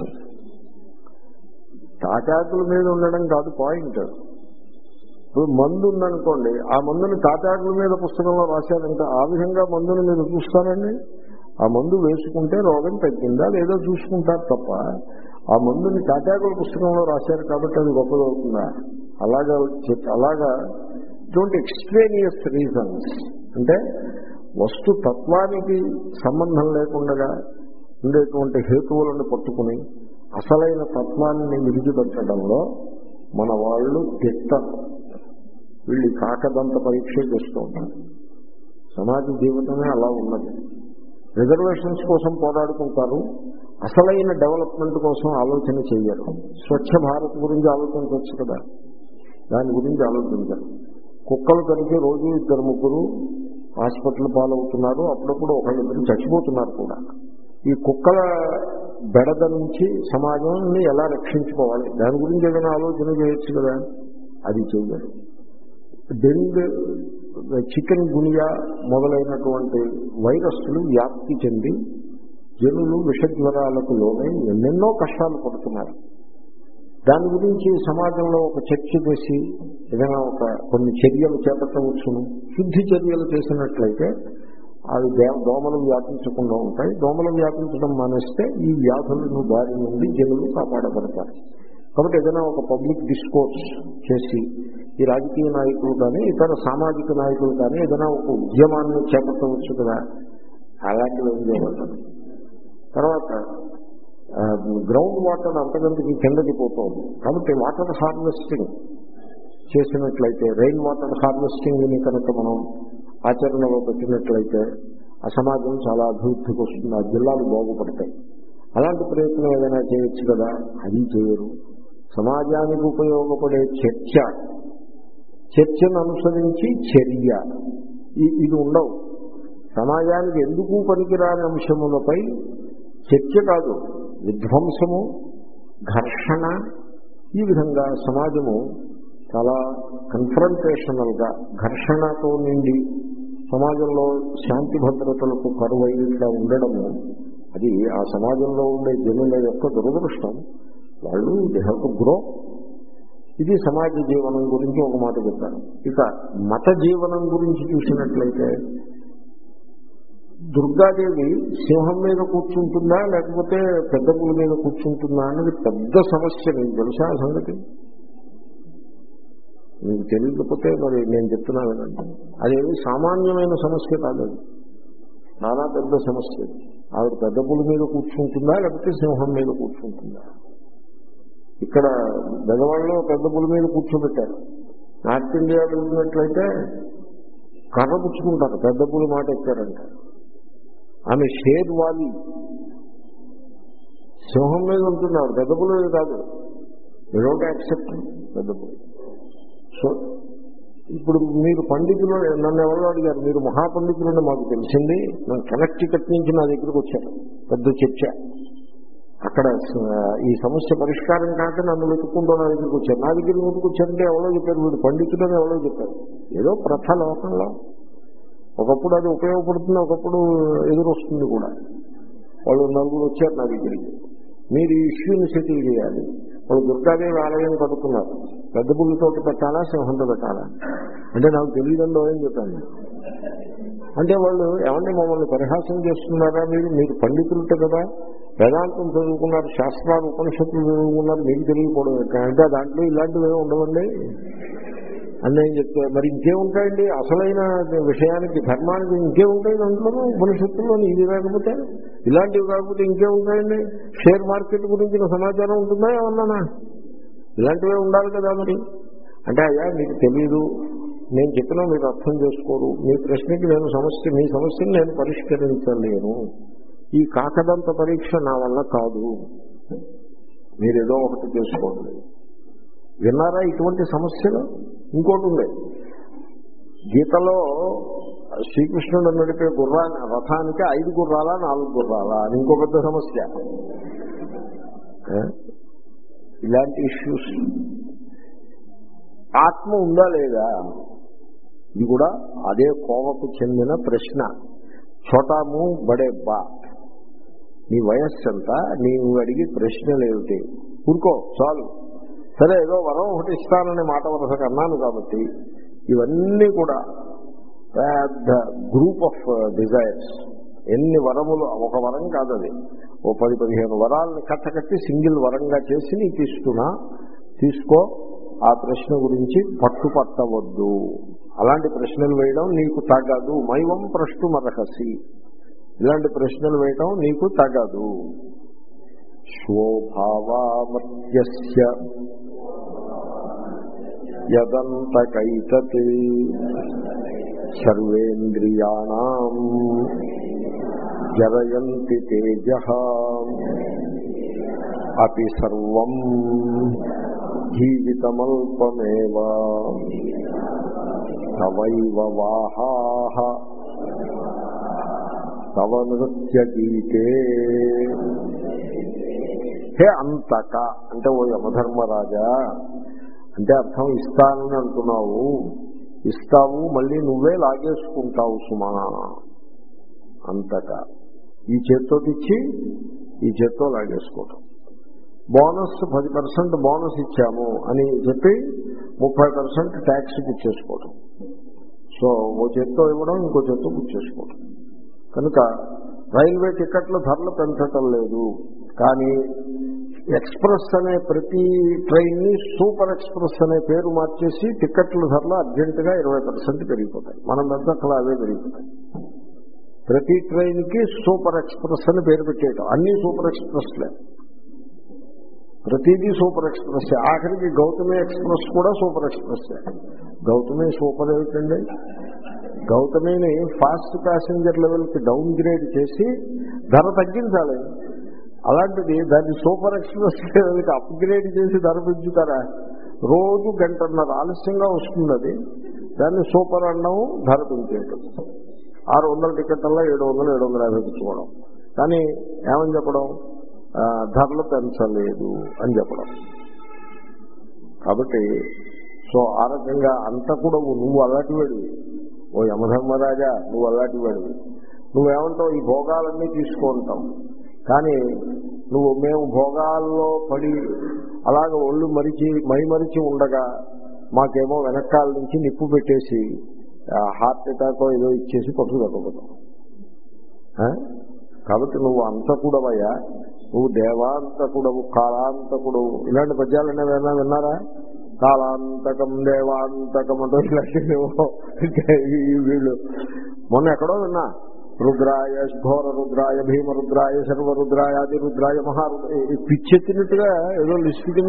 తాటాకుల మీద ఉండడం కాదు పాయింట్. ఇప్పుడు మందు ఉందనుకోండి, ఆ మందుని తాటాకుల మీద పుస్తకంలో రాశారంటే ఆ విధంగా మందుని మీరు చూస్తారండి. ఆ మందు వేసుకుంటే రోగం తగ్గిందా లేదో చూసుకుంటారు తప్ప ఆ మందుని తాటాకుల పుస్తకంలో రాశారు కాబట్టి అది గొప్పదవుతుందా? అలాగా అలాగా ఇటువంటి ఎక్స్ట్రేనియస్ రీజన్స్, అంటే వస్తు తత్వానికి సంబంధం లేకుండా ఉండేటువంటి హేతువులను పట్టుకుని అసలైన తత్వాన్ని విడిచిపెట్టడంలో మన వాళ్ళు తిట్టరు. వీళ్ళు కాకదంత పరీక్ష చేస్తూ ఉంటారు. సమాజ జీవితమే అలా ఉన్నది. రిజర్వేషన్స్ కోసం పోరాడుకుంటారు, అసలైన డెవలప్మెంట్ కోసం ఆలోచన చెయ్యరు. స్వచ్ఛ భారత్ గురించి ఆలోచించవచ్చు కదా, దాని గురించి ఆలోచించారు. కుక్కలు కడిగి రోజు ఇద్దరు ముగ్గురు హాస్పిటల్ పాలవుతున్నారు, అప్పుడప్పుడు ఒకళ్ళిద్దరు చచ్చిపోతున్నారు కూడా. ఈ కుక్కల బెడద నుంచి సమాజాన్ని ఎలా రక్షించుకోవాలి దాని గురించి ఏదైనా ఆలోచన చేయొచ్చు కదా, అది చేయరు. డెంగ్, చికెన్ గునియా మొదలైనటువంటి వైరస్లు వ్యాప్తి చెంది జనులు విషజ్వరాలకు లోనై ఎన్నెన్నో కష్టాలు పడుతున్నారు. దాని గురించి సమాజంలో ఒక చర్చ చేసి ఏదైనా ఒక కొన్ని చర్యలు చేపట్టవచ్చును. శుద్ధి చర్యలు చేసినట్లయితే అవి దోమలు వ్యాపించకుండా ఉంటాయి. దోమలు వ్యాపించడం మానేస్తే ఈ వ్యాధులను బారి నుండి జనులు కాపాడబడతారు. కాబట్టి ఏదైనా ఒక పబ్లిక్ డిస్కోర్స్ చేసి ఈ రాజకీయ నాయకులు కానీ ఇతర సామాజిక నాయకులు కానీ ఏదైనా ఒక ఉద్యమాన్ని చేపట్టవచ్చు కదా, అలాంటివి ఏం చేయబడతారు. తర్వాత గ్రౌండ్ వాటర్ అంతకంతకి కిందకి పోతుంది. కాబట్టి వాటర్ హార్వెస్టింగ్ చేసినట్లయితే, రెయిన్ వాటర్ హార్వెస్టింగ్ని కనుక మనం ఆచరణలో పెట్టినట్లయితే ఆ సమాజం చాలా అభివృద్ధికి వస్తుంది, ఆ జిల్లాలు బాగుపడతాయి. అలాంటి ప్రయత్నం ఏదైనా చేయొచ్చు కదా, అది చేయరు. సమాజానికి ఉపయోగపడే చర్చ, చర్చను అనుసరించి చర్య, ఇది ఉండవు. సమాజానికి ఎందుకు పనికిరాని అంశములపై చర్చ కాదు, విధ్వంసము, ఘర్షణ, ఈ విధంగా సమాజము చాలా కన్ఫ్రంటేషనల్గా ఘర్షణతో నిండి సమాజంలో శాంతి భద్రతలకు కరువైగా ఉండడము, అది ఆ సమాజంలో ఉండే జనుల యొక్క దురదృష్టం. వాళ్ళు దే హ్యావ్ టు గ్రో. ఇది సమాజ జీవనం గురించి ఒక మాట చెప్పాను. ఇక మత జీవనం గురించి చూసినట్లయితే దుర్గాదేవి సింహం మీద కూర్చుంటుందా లేకపోతే పెద్ద పులి మీద కూర్చుంటుందా అనేది పెద్ద సమస్య. మీకు తెలుసా ఆ సంగతి? మీకు తెలియకపోతే మరి నేను చెప్తున్నాను కదండి, అదేమి సామాన్యమైన సమస్య కాదు, చాలా పెద్ద సమస్య. ఆవిడ పెద్ద పులి మీద కూర్చుంటుందా లేకపోతే సింహం మీద కూర్చుంటుందా? ఇక్కడ బెదవాళ్ళలో పెద్ద పులి మీద కూర్చోబెట్టారు. నార్త్ ఇండియా వెళ్ళినట్లయితే కర్ర పుచ్చుకుంటారు, పెద్ద పులి మాట ఎక్కారంట. ఆమె షేర్ వాలి సింహం మీద ఉంటున్నారు, పెద్ద పులి కాదు. యూ డోంట్ యాక్సెప్ట్ పెద్ద పులి. సో ఇప్పుడు మీరు పండితులు, నన్ను ఎవరో అడిగారు, మీరు మహాపండితులని మాకు తెలిసింది, నన్ను కనెక్టికట్ నుంచి నా దగ్గరికి వచ్చారు, పెద్ద చర్చ. అక్కడ ఈ సమస్య పరిష్కారం కాక నన్ను వెతుక్కుంటూ నా దగ్గరికి వచ్చారు. నా దగ్గరికి వెతుకు వచ్చారంటే ఎవరో చెప్పారు, వీడు పండితులని ఎవరో చెప్పారు. ఏదో ప్రథ లోకంలో ఒకప్పుడు అది ఉపయోగపడుతుంది, ఒకప్పుడు ఎదురొస్తుంది కూడా. వాళ్ళు నలుగురు వచ్చారు నా దగ్గరికి, మీరు ఈ ఇష్యూని సెటిల్ చేయాలి. వాళ్ళు దుర్గాదేవి ఆలయం కడుతున్నారు, పెద్ద పుల్లితో పెట్టాలా సింహంతో పెట్టాలా అంటే నాకు తెలియదంలో ఏం చెప్పాను. అంటే వాళ్ళు ఏమంటే మమ్మల్ని పరిహాసం చేస్తున్నారా, మీరు మీరు పండితులుంటే కదా, వేదాంతం చదువుకున్నారు, శాస్త్రాలు ఉపనిషత్తులు చదువుకున్నారు, మీకు తెలియకపోవడం అంటే దాంట్లో ఇలాంటివి ఏమి ఉండవండి అని నేను చెప్తే, మరి ఇంకేముంటాయండి అసలైన విషయానికి, ధర్మానికి ఇంకేముంటాయి దాంట్లో ఉపనిషత్తుల్లో? ఇది కాకపోతే, ఇలాంటివి కాకపోతే ఇంకేముంటాయండి? షేర్ మార్కెట్ గురించిన సమాచారం ఉంటుందా ఏమన్నానా? ఇలాంటివే ఉండాలి కదా మరి. అంటే అయ్యా మీకు తెలీదు, నేను చెప్పినా మీరు అర్థం చేసుకోరు, మీ ప్రశ్నకి నేను సమస్య మీ సమస్యను నేను పరిష్కరించలేను, ఈ కాకదంత పరీక్ష నా వల్ల కాదు, మీరేదో ఒకటి చేసుకోండి. విన్నారా ఇటువంటి సమస్యలు? ఇంకోటి ఉంది, గీతలో శ్రీకృష్ణుడు నడిపే గుర్రా రథానికి ఐదు గుర్రాలా నాలుగు గుర్రాలా అని ఇంకో పెద్ద సమస్య. ఇలాంటి ఇష్యూస్. ఆత్మ ఉందా లేదా, ఇది కూడా అదే కోవకు చెందిన ప్రశ్న. చోటాము బడే బా, నీ వయస్సు ఎంత, నీవు అడిగి ప్రశ్నలేమిటి, ఊరుకో చాలు. సరే ఏదో వరం ఒకటి ఇస్తాననే మాట వరసకు అన్నాను కాబట్టి ఇవన్నీ కూడా పెద్ద గ్రూప్ ఆఫ్ డిజైర్స్. ఎన్ని వరములు, ఒక వరం కాదు అది, ఓ పది పదిహేను వరాలను కట్టకట్టి సింగిల్ వరంగా చేసి నీకు ఇస్తున్నా, తీసుకో. ఆ ప్రశ్న గురించి పట్టుపట్టవద్దు, అలాంటి ప్రశ్నలు వేయడం నీకు తగదు. మైవం ప్రశ్నమర్హసి, ఇలాంటి ప్రశ్నలు వేయడం నీకు తగదు. స్వభావామర్త్యస్య యదంతకైతత్ సర్వేంద్రియాణాం జరయంతి తేజః అపి సర్వం జీవితమల్పమేవ తవైవ వాహాః తవ నృత్య గీతే. హే అంతక అంటే ఓ యమధర్మరాజా, అంటే అర్థం ఇస్తానని అంటున్నావు, ఇస్తావు మళ్ళీ నువ్వే లాగేసుకుంటావు సుమా. అంతక ఈ చేత్తో ఇచ్చి ఈ చేత్తో లాగేసుకోవటం. బోనస్ పది పర్సెంట్ బోనస్ ఇచ్చాము అని చెప్పి ముప్పై పర్సెంట్ ట్యాక్స్ పుచ్చేసుకోవటం. సో ఓ చేత్తో ఇవ్వడం, ఇంకో చేత్తో పుచ్చేసుకోవటం. కనుక రైల్వే టికెట్ల ధరలు పెంచటం లేదు, కానీ ఎక్స్ప్రెస్ అనే ప్రతి ట్రైన్ ని సూపర్ ఎక్స్ప్రెస్ అనే పేరు మార్చేసి టికెట్ల ధరలు అర్జెంటుగా ఇరవై పర్సెంట్ పెరిగిపోతాయి. మనం పెద్ద అక్కడ అవే పెరిగిపోతాయి. ప్రతి ట్రైన్ కి సూపర్ ఎక్స్ప్రెస్ అని పేరు పెట్టేయటం. అన్ని సూపర్ ఎక్స్ప్రెస్లే, ప్రతిదీ సూపర్ ఎక్స్ప్రెస్. ఆఖరికి గౌతమి ఎక్స్ప్రెస్ కూడా సూపర్ ఎక్స్ప్రెస్. గౌతమి సూపర్ ఏమిటండి? గౌతమిని ఫాస్ట్ ప్యాసింజర్ లెవెల్కి డౌన్ గ్రేడ్ చేసి ధర తగ్గించాలి. అలాంటిది దాన్ని సూపర్ ఎక్స్ప్రెస్ లెవెల్కి అప్గ్రేడ్ చేసి ధర పెంచుతారా? రోజు గంటన్నర ఆలస్యంగా వస్తుంది అది, దాన్ని సూపర్ అన్నము ధర పెంచేయటం. ఆరు వందల టికెట్లలో ఏడు వందలు ఏడు వందల యాభై తెచ్చుకోవడం. కానీ ఏమని చెప్పడం? ధరలు పెంచలేదు అని చెప్పడం. కాబట్టి సో ఆ రకంగా అంత కూడా నువ్వు అలాంటి వాడివి, ఓ యమధర్మరాజా నువ్వు అలాంటి వాడివి. నువ్వేమంటావు? ఈ భోగాలన్నీ తీసుకుంటాం, కానీ నువ్వు మేము భోగాల్లో పడి అలాగ ఒళ్ళు మరిచి మై మరిచి ఉండగా మాకేమో వెనకాల నుంచి నిప్పు పెట్టేసి హార్ట్ అటాక్ ఏదో ఇచ్చేసి పట్టు తగ్గబోతాం. కాబట్టి నువ్వు అంతకుడవయ్యా, నువ్వు దేవాంతకుడవు, కాలాంతకుడవు. ఇలాంటి పద్యాలు ఏమైనా విన్నారా? కాలాంతకం దేవాంతకం అంటూ ఇలాంటివేమో వీళ్ళు. మొన్న ఎక్కడో విన్నా, రుద్రాయ ఘోర రుద్రాయ భీమ రుద్రాయ సర్వ రుద్రాయ ఆది రుద్రాయ మహారుద్ర, పిచ్చెత్తినట్టుగా ఏదో లిస్టు కింద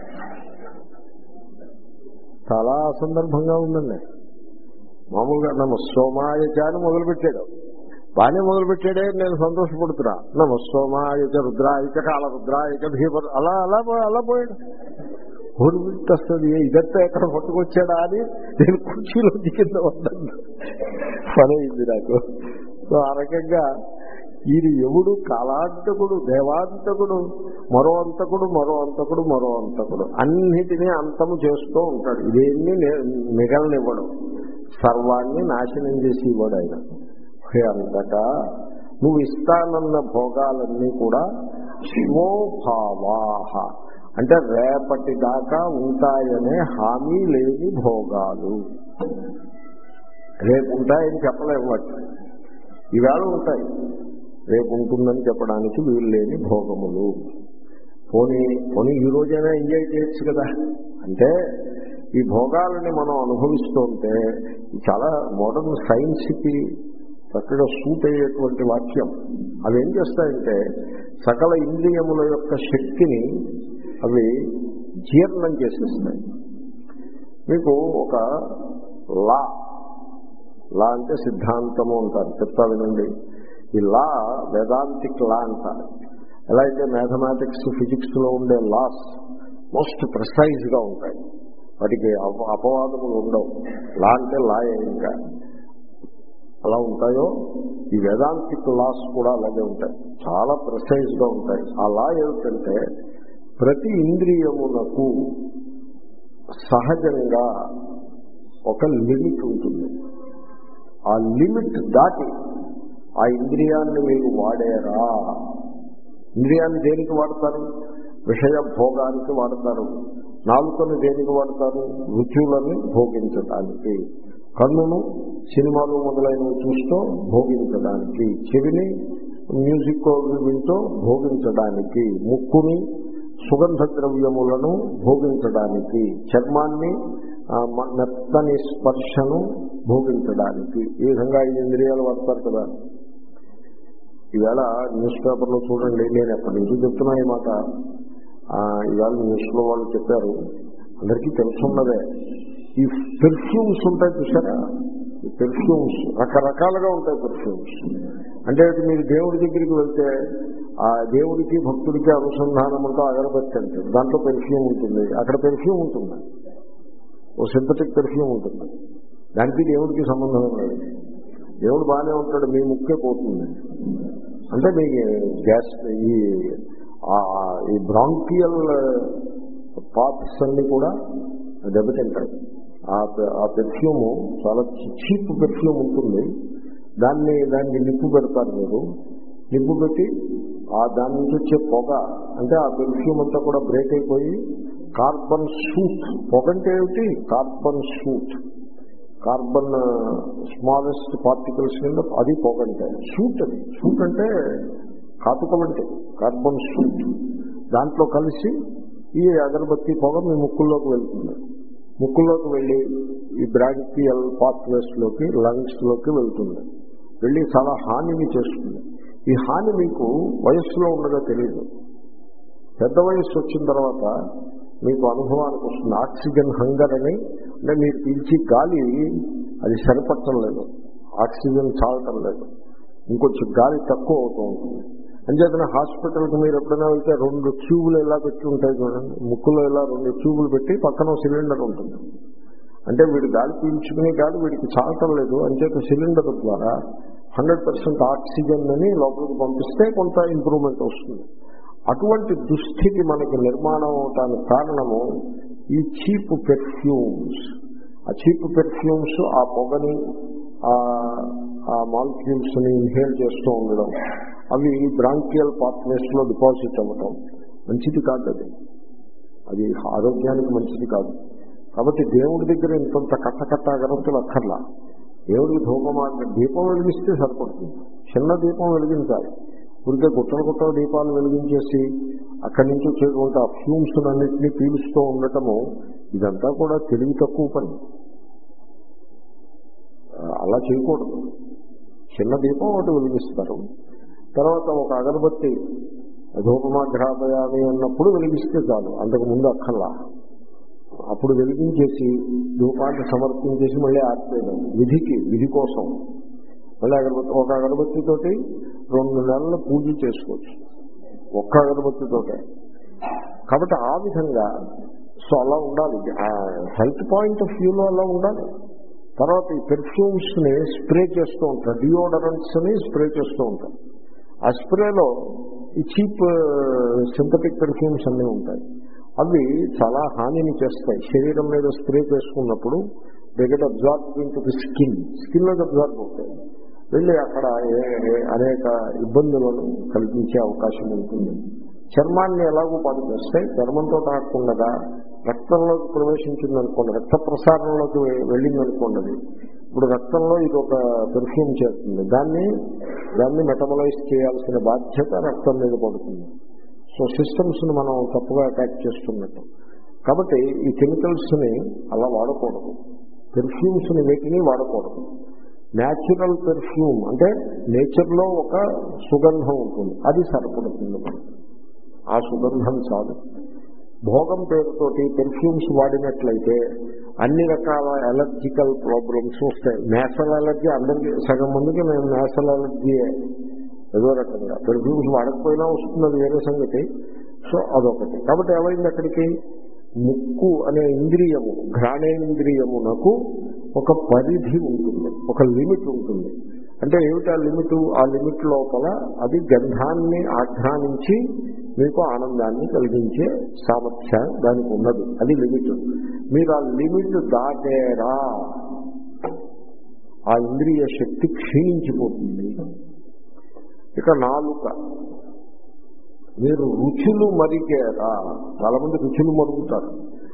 చాలా అసందర్భంగా ఉందండి. మామూలుగా నమ సోమాయచ అని మొదలుపెట్టాడు, బాగానే మొదలుపెట్టాడే, నేను సంతోషపడుతున్నా. నమ సోమాయచ రుద్రాయచ కాల రుద్రాయచ భీమ, అలా అలా అలా పోయాడు. ఊరు వస్తుంది, ఇదంతా ఎక్కడ పట్టుకొచ్చాడా అని నేను కుర్చీలో కింద పడ్డాను. పని అయింది నాకు. సో ఆ రకంగా ఈయన ఎవడు? కాలాంతకుడు, దేవాంతకుడు, మరో అంతకుడు, మరో అంతకుడు, మరో అంతకుడు, అన్నిటినీ అంతము చేస్తూ ఉంటాడు. ఇదేన్ని మిగలనివ్వడు, సర్వాన్ని నాశనం చేసి ఇవ్వడు ఆయన. అంతటా నువ్వు ఇస్తానన్న భోగాలన్నీ కూడా శివోభావాహ, అంటే రేపటి దాకా ఉంటాయనే హామీ లేని భోగాలు. రేపు ఉంటాయని చెప్పలేము, వాటి ఈవేళ ఉంటాయి, రేపు ఉంటుందని చెప్పడానికి వీలు లేని భోగములు. పోనీ పోనీ ఈ రోజైనా ఎంజాయ్ చేయొచ్చు కదా. అంటే ఈ భోగాలని మనం అనుభవిస్తూ ఉంటే చాలా మోడర్న్ సైన్స్కి చక్కగా సూట్ అయ్యేటువంటి వాక్యం. అవి ఏం చేస్తాయంటే సకల ఇంద్రియముల యొక్క శక్తిని అవి జీర్ణం చేసేస్తాయి. మీకు ఒక లా లా అంటే సిద్ధాంతము అంటారు, చెప్తా వినండి. ఈ లా వేదాంతిక్ లా అంటారు. ఎలా అయితే మ్యాథమెటిక్స్ ఫిజిక్స్ లో ఉండే లాస్ మోస్ట్ ప్రిసైజ్ గా ఉంటాయి, వాటికి అపవాదములు ఉండవు. లా అంటే లా ఇంకా అలా ఉంటాయో ఈ వేదాంతిక్ లాస్ కూడా అలాగే ఉంటాయి, చాలా ప్రిసైజ్ గా ఉంటాయి. ఆ లా ఏమిటంటే ప్రతి ఇంద్రియమునకు సహజంగా ఒక లిమిట్ ఉంటుంది. ఆ లిమిట్ దాటి ఆ ఇంద్రియాన్ని మీరు వాడేరా. ఇంద్రియాన్ని దేనికి వాడతారు? విషయ భోగానికి వాడతారు. నాలుకను దేనికి వాడతారు? రుచులని భోగించడానికి. కన్నును సినిమాలు మొదలైనవి చూస్తూ భోగించడానికి. చెవిని మ్యూజిక్ వింటూ భోగించడానికి. ముక్కుని సుగంధ ద్రవ్యములను భోగించడానికి. చర్మాన్ని మెత్తని స్పర్శను భోగించడానికి. ఈ విధంగా ఈ ఇంద్రియాలు వాడతారు కదా. ఈవేళ న్యూస్ పేపర్లో చూడండి, నేను ఎప్పటి నుంచి చెప్తున్నా ఈ మాట. ఈవేళ న్యూస్లో వాళ్ళు చెప్పారు, అందరికీ తెలుసున్నదే. ఈ పెర్ఫ్యూమ్స్ ఉంటాయి చూసారా, ఈ పెర్ఫ్యూమ్స్ రకరకాలుగా ఉంటాయి. పెర్ఫ్యూమ్స్ అంటే మీరు దేవుడి దగ్గరికి వెళ్తే ఆ దేవుడికి భక్తుడికి అనుసంధానం అంటూ అగరబత్తి అంటారు, దాంట్లో పెర్ఫ్యూమ్ ఉంటుంది. అక్కడ పెర్ఫ్యూమ్ ఉంటుంది, ఓ సింథటిక్ పెర్ఫ్యూమ్ ఉంటుంది, దానికి దేవుడికి సంబంధం లేదు. దేవుడు బాగానే ఉంటాడు, మీ ముక్కే పోతుంది అంటే మీ గ్యాస్ ఈ ఈ బ్రాంకియల్ పార్ట్స్ అన్ని కూడా దెబ్బతింటాయి. ఆ పెర్ఫ్యూము చాలా చీప్ పెర్ఫ్యూమ్ ఉంటుంది, దాన్ని దానికి నిప్పు పెడతారు మీరు, నిప్పు పెట్టి ఆ దాని నుంచి వచ్చే పొగ అంటే ఆ పెర్ఫ్యూమ్ అంతా కూడా బ్రేక్ అయిపోయి కార్బన్ షూట్, పొగ అంటే ఏమిటి carbon soot, carbon smallest particles కింద అది పొగ అంటే షూట్, అది షూట్ అంటే కాటుకలంటే కార్బన్ షూట్, దాంట్లో కలిసి ఈ అగరబత్తి పొగ మీ ముక్కుల్లోకి వెళ్తుంది. ముక్కుల్లోకి వెళ్ళి ఈ బ్రాంకియల్ పాత్వేస్ లోకి లంగ్స్ లోకి వెళ్తుంది, వెళ్ళి చాలా హానిని చేస్తుంది. ఈ హాని మీకు వయస్సులో ఉండగా తెలియదు, పెద్ద వయస్సు వచ్చిన తర్వాత మీకు అనుభవానికి వస్తుంది. ఆక్సిజన్ హంగర్ అని, అంటే మీరు పీల్చి గాలి అది సరిపట్టడం లేదు, ఆక్సిజన్ చాలటం లేదు, ఇంకొంచెం గాలి తక్కువ అవుతూ ఉంటుంది. అంచేతనే హాస్పిటల్కి మీరు ఎప్పుడైనా వెళ్తే రెండు ట్యూబులు ఎలా పెట్టి ఉంటాయి చూడండి, ముక్కులో ఇలా రెండు ట్యూబులు పెట్టి పక్కన సిలిండర్ ఉంటుంది. అంటే వీడు గాలి పీల్చుకునే గాలి వీడికి చాలటం లేదు, అంచేత సిలిండర్ ద్వారా హండ్రెడ్ పర్సెంట్ ఆక్సిజన్ అని లోపలికి పంపిస్తే కొంత ఇంప్రూవ్మెంట్ వస్తుంది. అటువంటి దుస్థితి మనకి నిర్మాణం అవటానికి కారణము ఈ చీప్ పెర్ఫ్యూమ్స్. ఆ చీప్ పెర్ఫ్యూమ్స్ ఆ పొగని ఆ మాలిక్యూల్స్ ని ఇన్హేల్ చేస్తూ ఉండడం, అవి బ్రాంకియల్ పాత్వేస్ లో డిపాజిట్ అవ్వటం మంచిది కాదు, అది అది ఆరోగ్యానికి మంచిది కాదు. కాబట్టి దేవుడి దగ్గర ఇంతంత కట్టకట్ట అగరత్తులు అక్కర్లా. దేవుడికి ధూపమార్గ దీపం వెలిగిస్తే సరిపడుతుంది, చిన్న దీపం వెలిగించాలి. ఊరికే గుట్టలు గుట్టల దీపాలు వెలిగించేసి అక్కడి నుంచి వచ్చేటువంటి ఆ ఫ్యూమ్స్ అన్నింటినీ పీలుస్తూ ఉండటము ఇదంతా కూడా తెలివి తక్కువ పని. అలా చేయకూడదు. చిన్న దీపం ఒకటి వెలిగిస్తారు, తర్వాత ఒక అగరబత్తి ధూపమాగ్రహపయామి అన్నప్పుడు వెలిగిస్తే చాలు, అంతకు ముందు అక్కర్లా. అప్పుడు వెలిగించేసి ధూపాన్ని సమర్పించేసి మళ్ళీ ఆర్పేయడం విధికి, విధి కోసం. మళ్ళీ అగరబత్తి ఒక అగరబత్తితోటి రెండు నెలలు పూజ చేసుకోవచ్చు, ఒక్క అగరబత్తితోటే. కాబట్టి ఆ విధంగా సో అలా ఉండాలి, హెల్త్ పాయింట్ ఆఫ్ వ్యూలో అలా ఉండాలి. తర్వాత ఈ పెర్ఫ్యూమ్స్ ని స్ప్రే చేస్తూ ఉంటారు, డియోడరెంట్స్ ని స్ప్రే చేస్తూ ఉంటారు. ఆ స్ప్రేలో ఈ చీప్ సింథటిక్ పెర్ఫ్యూమ్స్ అన్నీ ఉంటాయి, అవి చాలా హానిని చేస్తాయి. శరీరం మీద స్ప్రే చేసుకున్నప్పుడు they get absorb into the skin, skin లోకి అబ్జార్బ్ అవుతాయి, వెళ్ళి అక్కడ అనేక ఇబ్బందులను కల్పించే అవకాశం ఉంటుంది. చర్మాన్ని ఎలాగో పాటు చేస్తాయి, చర్మంతో తాకుండా రక్తంలోకి ప్రవేశించిందనుకోండి, రక్త ప్రసారంలోకి వెళ్ళిందనుకోండి, ఇప్పుడు రక్తంలో ఇది ఒక పెర్ఫ్యూమ్ చేస్తుంది, దాన్ని దాన్ని మెటబలైజ్ చేయాల్సిన బాధ్యత రక్తం మీద పడుతుంది. సో సిస్టమ్స్ ని మనం తప్పుగా అటాక్ చేస్తున్నట్టు. కాబట్టి ఈ కెమికల్స్ ని అలా వాడకూడదు, పెర్ఫ్యూమ్స్ ని వీటిని వాడకూడదు. న్యాచురల్ పెర్ఫ్యూమ్ అంటే నేచర్లో ఒక సుగంధం ఉంటుంది, అది సరిపడుతుంది మనకి, ఆ సుగంధం చాలు. భోగం పేరుతోటి పెర్ఫ్యూమ్స్ వాడినట్లయితే అన్ని రకాల ఎలర్జికల్ ప్రాబ్లమ్స్ వస్తాయి. నేషనల్ ఎలర్జీ అందరికీ, సగం మందికి మేము నేషనల్ ఎలర్జీయే ఏదో రకంగా. పెర్ఫ్యూమ్స్ వాడకపోయినా వస్తుంది, అది వేరే సంగతి. సో అదొకటి. కాబట్టి ఏమైంది, అక్కడికి ముక్కు అనే ఇంద్రియము, ఘ్రాణేంద్రియమునకు ఒక పరిధి ఉంటుంది, ఒక లిమిట్ ఉంటుంది. అంటే ఏమిటి ఆ లిమిట్? ఆ లిమిట్ లోపల అది గంధాన్ని ఆఘ్రానించి మీకు ఆనందాన్ని కలిగించే సామర్థ్యం దానికి ఉన్నది, అది లిమిట్. మీరు ఆ లిమిట్ దాటేరా ఆ ఇంద్రియ శక్తి క్షీణించిపోతుంది. ఇక నాలుక, మీరు రుచులు మరిగేరా. చాలా మంది రుచులు మరుగుతారు.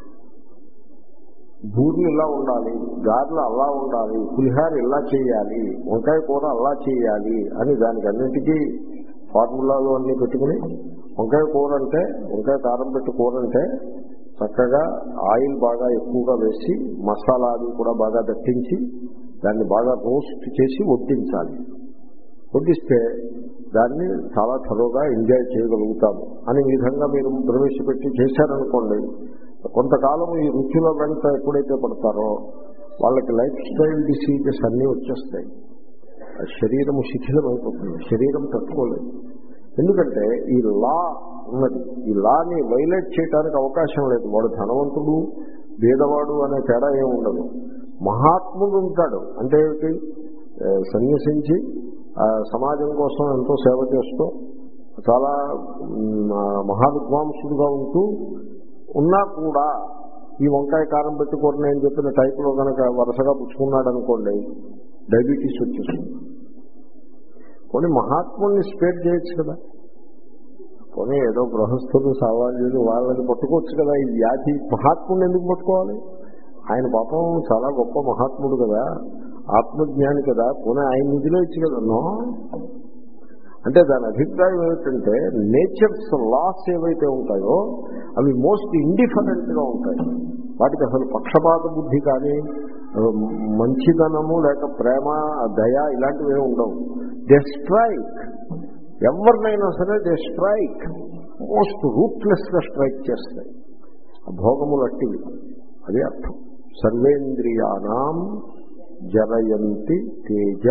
బూర్లు ఇలా ఉండాలి, గారెలు అలా ఉండాలి, పులిహార ఇలా చేయాలి, వంకాయ కూర అలా చేయాలి అని దానికి అన్నింటికీ ఫార్ములాలు అన్నీ పెట్టుకుని, వంకాయ కూర అంటే వంకాయ కారం పెట్టి కూర అంటే చక్కగా ఆయిల్ బాగా ఎక్కువగా వేసి మసాలా అది కూడా బాగా దట్టించి దాన్ని బాగా రోస్ట్ చేసి వడ్డించాలి. వడ్డిస్తే దాన్ని చాలా త్వరగా ఎంజాయ్ చేయగలుగుతాము అని విధంగా మీరు ప్రవేశపెట్టి చేశారనుకోండి, కొంతకాలం ఈ రుచుల వెంట ఎప్పుడైతే పడతారో వాళ్ళకి లైఫ్ స్టైల్ డిసీజెస్ అన్నీ వచ్చేస్తాయి. శరీరము శిథిలమైపోతుంది, శరీరం తట్టుకోలేదు. ఎందుకంటే ఈ లా ఉన్నది, ఈ లాని వైలేట్ చేయడానికి అవకాశం లేదు. వాడు ధనవంతుడు పేదవాడు అనే తేడా ఏమి ఉండదు. మహాత్ముడు ఉంటాడు అంటే ఏమిటి, సన్యసించి సమాజం కోసం ఎంతో సేవ చేస్తూ చాలా మహావిద్వాంసుడుగా ఉంటూ ఉన్నా కూడా ఈ వంకాయ కారం పెట్టుకోండి అని చెప్పిన టైపులో కనుక వరుసగా పుచ్చుకున్నాడు అనుకోండి, డయాబెటీస్ వచ్చేస్తుంది. కొన్ని మహాత్ముల్ని స్పేర్ చేయొచ్చు కదా, కొన్ని ఏదో గృహస్థులు సవాళ్ళు వాళ్ళని పట్టుకోవచ్చు కదా. ఈ వ్యాధి మహాత్ముడిని ఎందుకు పట్టుకోవాలి? ఆయన పాపం చాలా గొప్ప మహాత్ముడు కదా, ఆత్మజ్ఞాని కదా, పోనీ ఆయన నిధిలో ఇచ్చి కదా. నో అంటే దాని అభిప్రాయం ఏమిటంటే నేచర్స్ లాస్ ఏవైతే ఉంటాయో అవి మోస్ట్ ఇండిఫరెంట్గా ఉంటాయి. వాటికి అసలు పక్షపాత బుద్ధి కానీ మంచిదనము లేక ప్రేమ దయ ఇలాంటివి ఏమి ఉండవు. దే స్ట్రైక్ ఎవరినైనా సరే, దే స్ట్రైక్ మోస్ట్ రూట్లెస్గా స్ట్రైక్ చేస్తాయి. భోగములు అట్టివి, అదే అర్థం. సర్వేంద్రియానాం జరయంతి తేజ.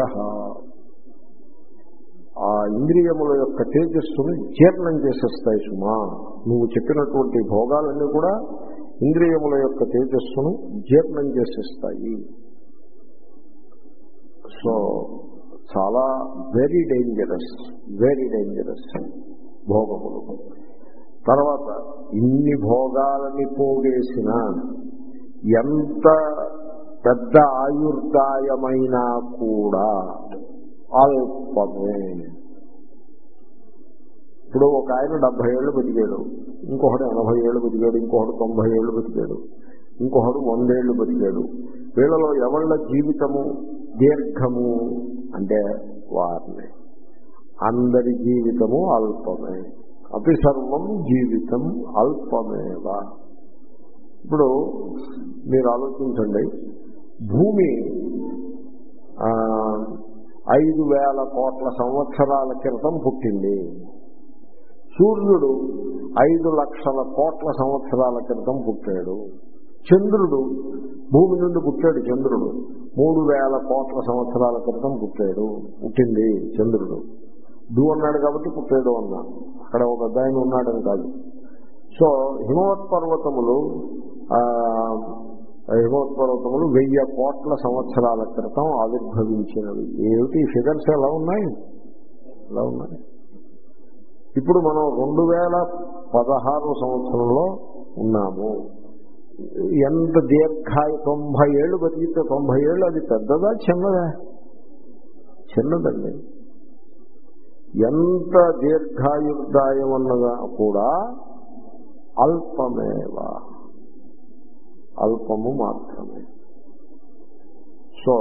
ఆ ఇంద్రియముల యొక్క తేజస్సును జీర్ణం చేసేస్తాయి సుమా. నువ్వు చెప్పినటువంటి భోగాలన్నీ కూడా ఇంద్రియముల యొక్క తేజస్సును జీర్ణం చేసేస్తాయి. సో చాలా వెరీ డేంజరస్, వెరీ డేంజరస్ భోగములు. తర్వాత ఇన్ని భోగాలని పోగేసిన ఎంత పెద్ద ఆయుర్దాయమైనా కూడా అల్పమే. ఇప్పుడు ఒక ఆయన డెబ్బై ఏళ్ళు బతికాడు, ఇంకొకడు ఎనభై ఏళ్ళు బతికాడు, ఇంకొకడు తొంభై ఏళ్ళు బతికాడు, ఇంకొకడు వందేళ్లు బతికాడు. వీళ్ళలో ఎవళ్ళ జీవితము దీర్ఘము అంటే వారిని. అందరి జీవితము అల్పమే. అపి సర్వం జీవితం అల్పమేవా. ఇప్పుడు మీరు ఆలోచించండి, భూమి ఐదు వేల కోట్ల సంవత్సరాల క్రితం పుట్టింది, సూర్యుడు ఐదు లక్షల కోట్ల సంవత్సరాల క్రితం పుట్టాడు, చంద్రుడు భూమి నుండి పుట్టాడు, చంద్రుడు మూడు వేల కోట్ల సంవత్సరాల క్రితం పుట్టాడు పుట్టింది చంద్రుడు. డు అన్నాడు కాబట్టి పుట్టాడు అన్నా, అక్కడ ఒక ఆయన ఉన్నాడని కాదు. సో హిమవత్ పర్వతములు హిమవత్ పర్వతములు వెయ్యి కోట్ల సంవత్సరాల క్రితం ఆవిర్భవించినవి. ఏమిటి ఫిగర్స్ ఎలా ఉన్నాయి? ఎలా ఉన్నాయి? ఇప్పుడు మనం రెండు వేల పదహారు సంవత్సరంలో ఉన్నాము. ఎంత దీర్ఘాయు తొంభై ఏళ్ళు బతికితే తొంభై ఏళ్ళు అది పెద్దదా చిన్నదా? చిన్నదండి. ఎంత దీర్ఘాయుర్దాయం అన్నదా కూడా అల్పమేవా, అల్పము మాత్రమే. సో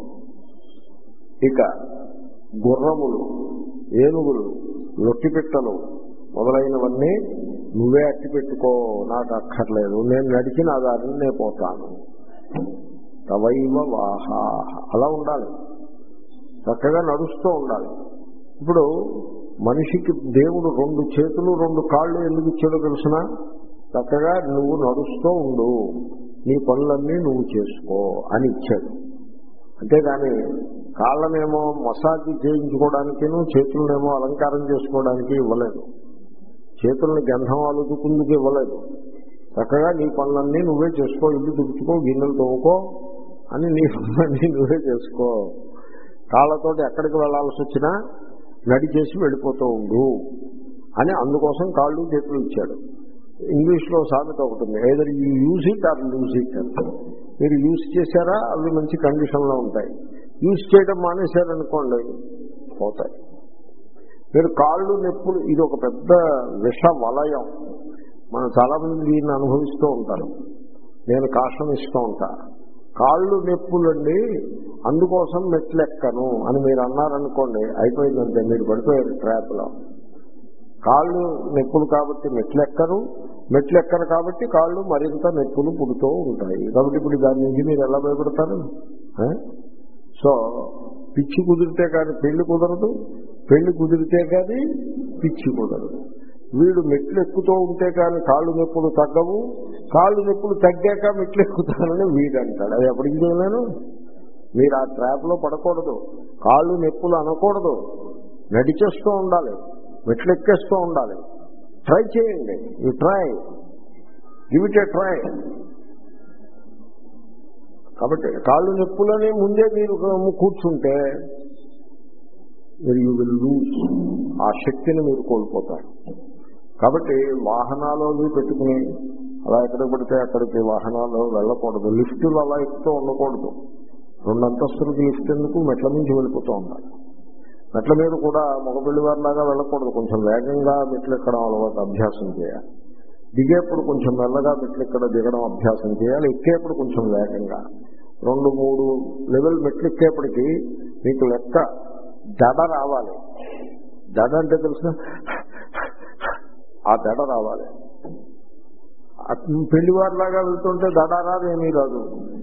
ఇక గుర్రములు, ఏనుగులు, లొట్టిపిట్టలు మొదలైనవన్నీ నువ్వే అట్టి పెట్టుకో, నాకు అక్కర్లేదు, నేను నడిచిన దారిని నేను పోతాను. తవైవ వాహా, అలా ఉండాలి, చక్కగా నడుస్తూ ఉండాలి. ఇప్పుడు మనిషికి దేవుడు రెండు చేతులు రెండు కాళ్ళు ఎందుకు ఇచ్చాడో తెలుసిన? చక్కగా నువ్వు నడుస్తూ ఉండు, నీ పనులన్నీ నువ్వు చేసుకో అని ఇచ్చాడు. అంతేగాని కాళ్ళనేమో మసాజ్ చేయించుకోవడానికి, చేతులనేమో అలంకారం చేసుకోవడానికి ఇవ్వలేదు, చేతుల్ని గంధం అలుదుకుందుకు ఇవ్వలేదు. చక్కగా నీ పనులన్నీ నువ్వే చేసుకో, ఇల్లు తుడుచుకో, గిన్నెలు తోముకో అని నీ పనులన్నీ నువ్వే చేసుకో. కాళ్ళతోటి ఎక్కడికి వెళ్లాల్సి వచ్చినా నడిచేసి వెళ్ళిపోతూ ఉండు అని అందుకోసం కాళ్ళు చేతులు ఇచ్చాడు. ఇంగ్లీష్లో సామెత ఒకటి ఉంది, either you use it or lose it. మీరు యూజ్ చేశారా అవి మంచి కండిషన్లో ఉంటాయి, యూజ్ చేయడం మానేశారనుకోండి పోతాయి. మీరు కాళ్ళు నొప్పులు, ఇది ఒక పెద్ద విష వలయం. మనం చాలామంది దీన్ని అనుభవిస్తూ ఉంటారు. నేను కాషం ఇస్తూ ఉంటా, కాళ్ళు నొప్పులండి అందుకోసం మెట్లెక్కను అని మీరు అన్నారనుకోండి, అయిపోయిందంటే మీరు పడిపోయారు ట్రాప్లో. కాళ్ళు నొప్పులు కాబట్టి మెట్లెక్కరు, మెట్లెక్కరు కాబట్టి కాళ్ళు మరింత నొప్పులు పుడుతూ ఉంటాయి. కాబట్టి ఇప్పుడు దాని నుంచి మీరు ఎలా భయపడతారు? సో పిచ్చి కుదిరితే కానీ పెళ్లి కుదరదు, పెళ్లి కుదిరితే కానీ పిచ్చి కుదరదు. వీడు మెట్లు ఎక్కుతూ ఉంటే కానీ కాళ్ళు నొప్పులు తగ్గవు, కాళ్ళు నొప్పులు తగ్గాక మెట్లు ఎక్కుతానని వీడు అంటాడు. అది ఎప్పటికీ చేయలేను. మీరు ఆ ట్రాప్లో పడకూడదు, కాళ్ళు నొప్పులు అనకూడదు, నడిచేస్తూ ఉండాలి, మెట్లు ఎక్కేస్తూ ఉండాలి. ట్రై చేయండి, you try, give it a try. కాబట్టి కాళ్ళు నొప్పులని ముందే మీరు కూర్చుంటే మీరు యూ విల్ లూజ్, ఆ శక్తిని మీరు కోల్పోతారు. కాబట్టి వాహనాలు పెట్టుకుని అలా ఎక్కడికి పడితే అక్కడికి వాహనాలు వెళ్ళకూడదు. లిఫ్టులు అలా ఎక్కుతూ ఉండకూడదు. రెండు అంతస్తులకి లిఫ్ట్ ఎందుకు, మెట్ల నుంచి వెళ్ళిపోతూ ఉండాలి. మెట్ల మీద కూడా మగపిల్లి వారిలాగా వెళ్ళకూడదు. కొంచెం వేగంగా మెట్లు ఎక్కడం అలవాటు అభ్యాసం చేయాలి. దిగేప్పుడు కొంచెం మెల్లగా మెట్లు ఎక్కడ దిగడం అభ్యాసం చేయాలి. ఎక్కేప్పుడు కొంచెం వేగంగా. రెండు మూడు లెవెల్ మెట్లు ఎక్కేప్పటికీ మీకు లెక్క దడ రావాలి. దడ అంటే తెలుసు, ఆ దడ రావాలి. పెళ్లివారిలాగా వెళ్తుంటే దడ రాదు, ఏమీ రాదు.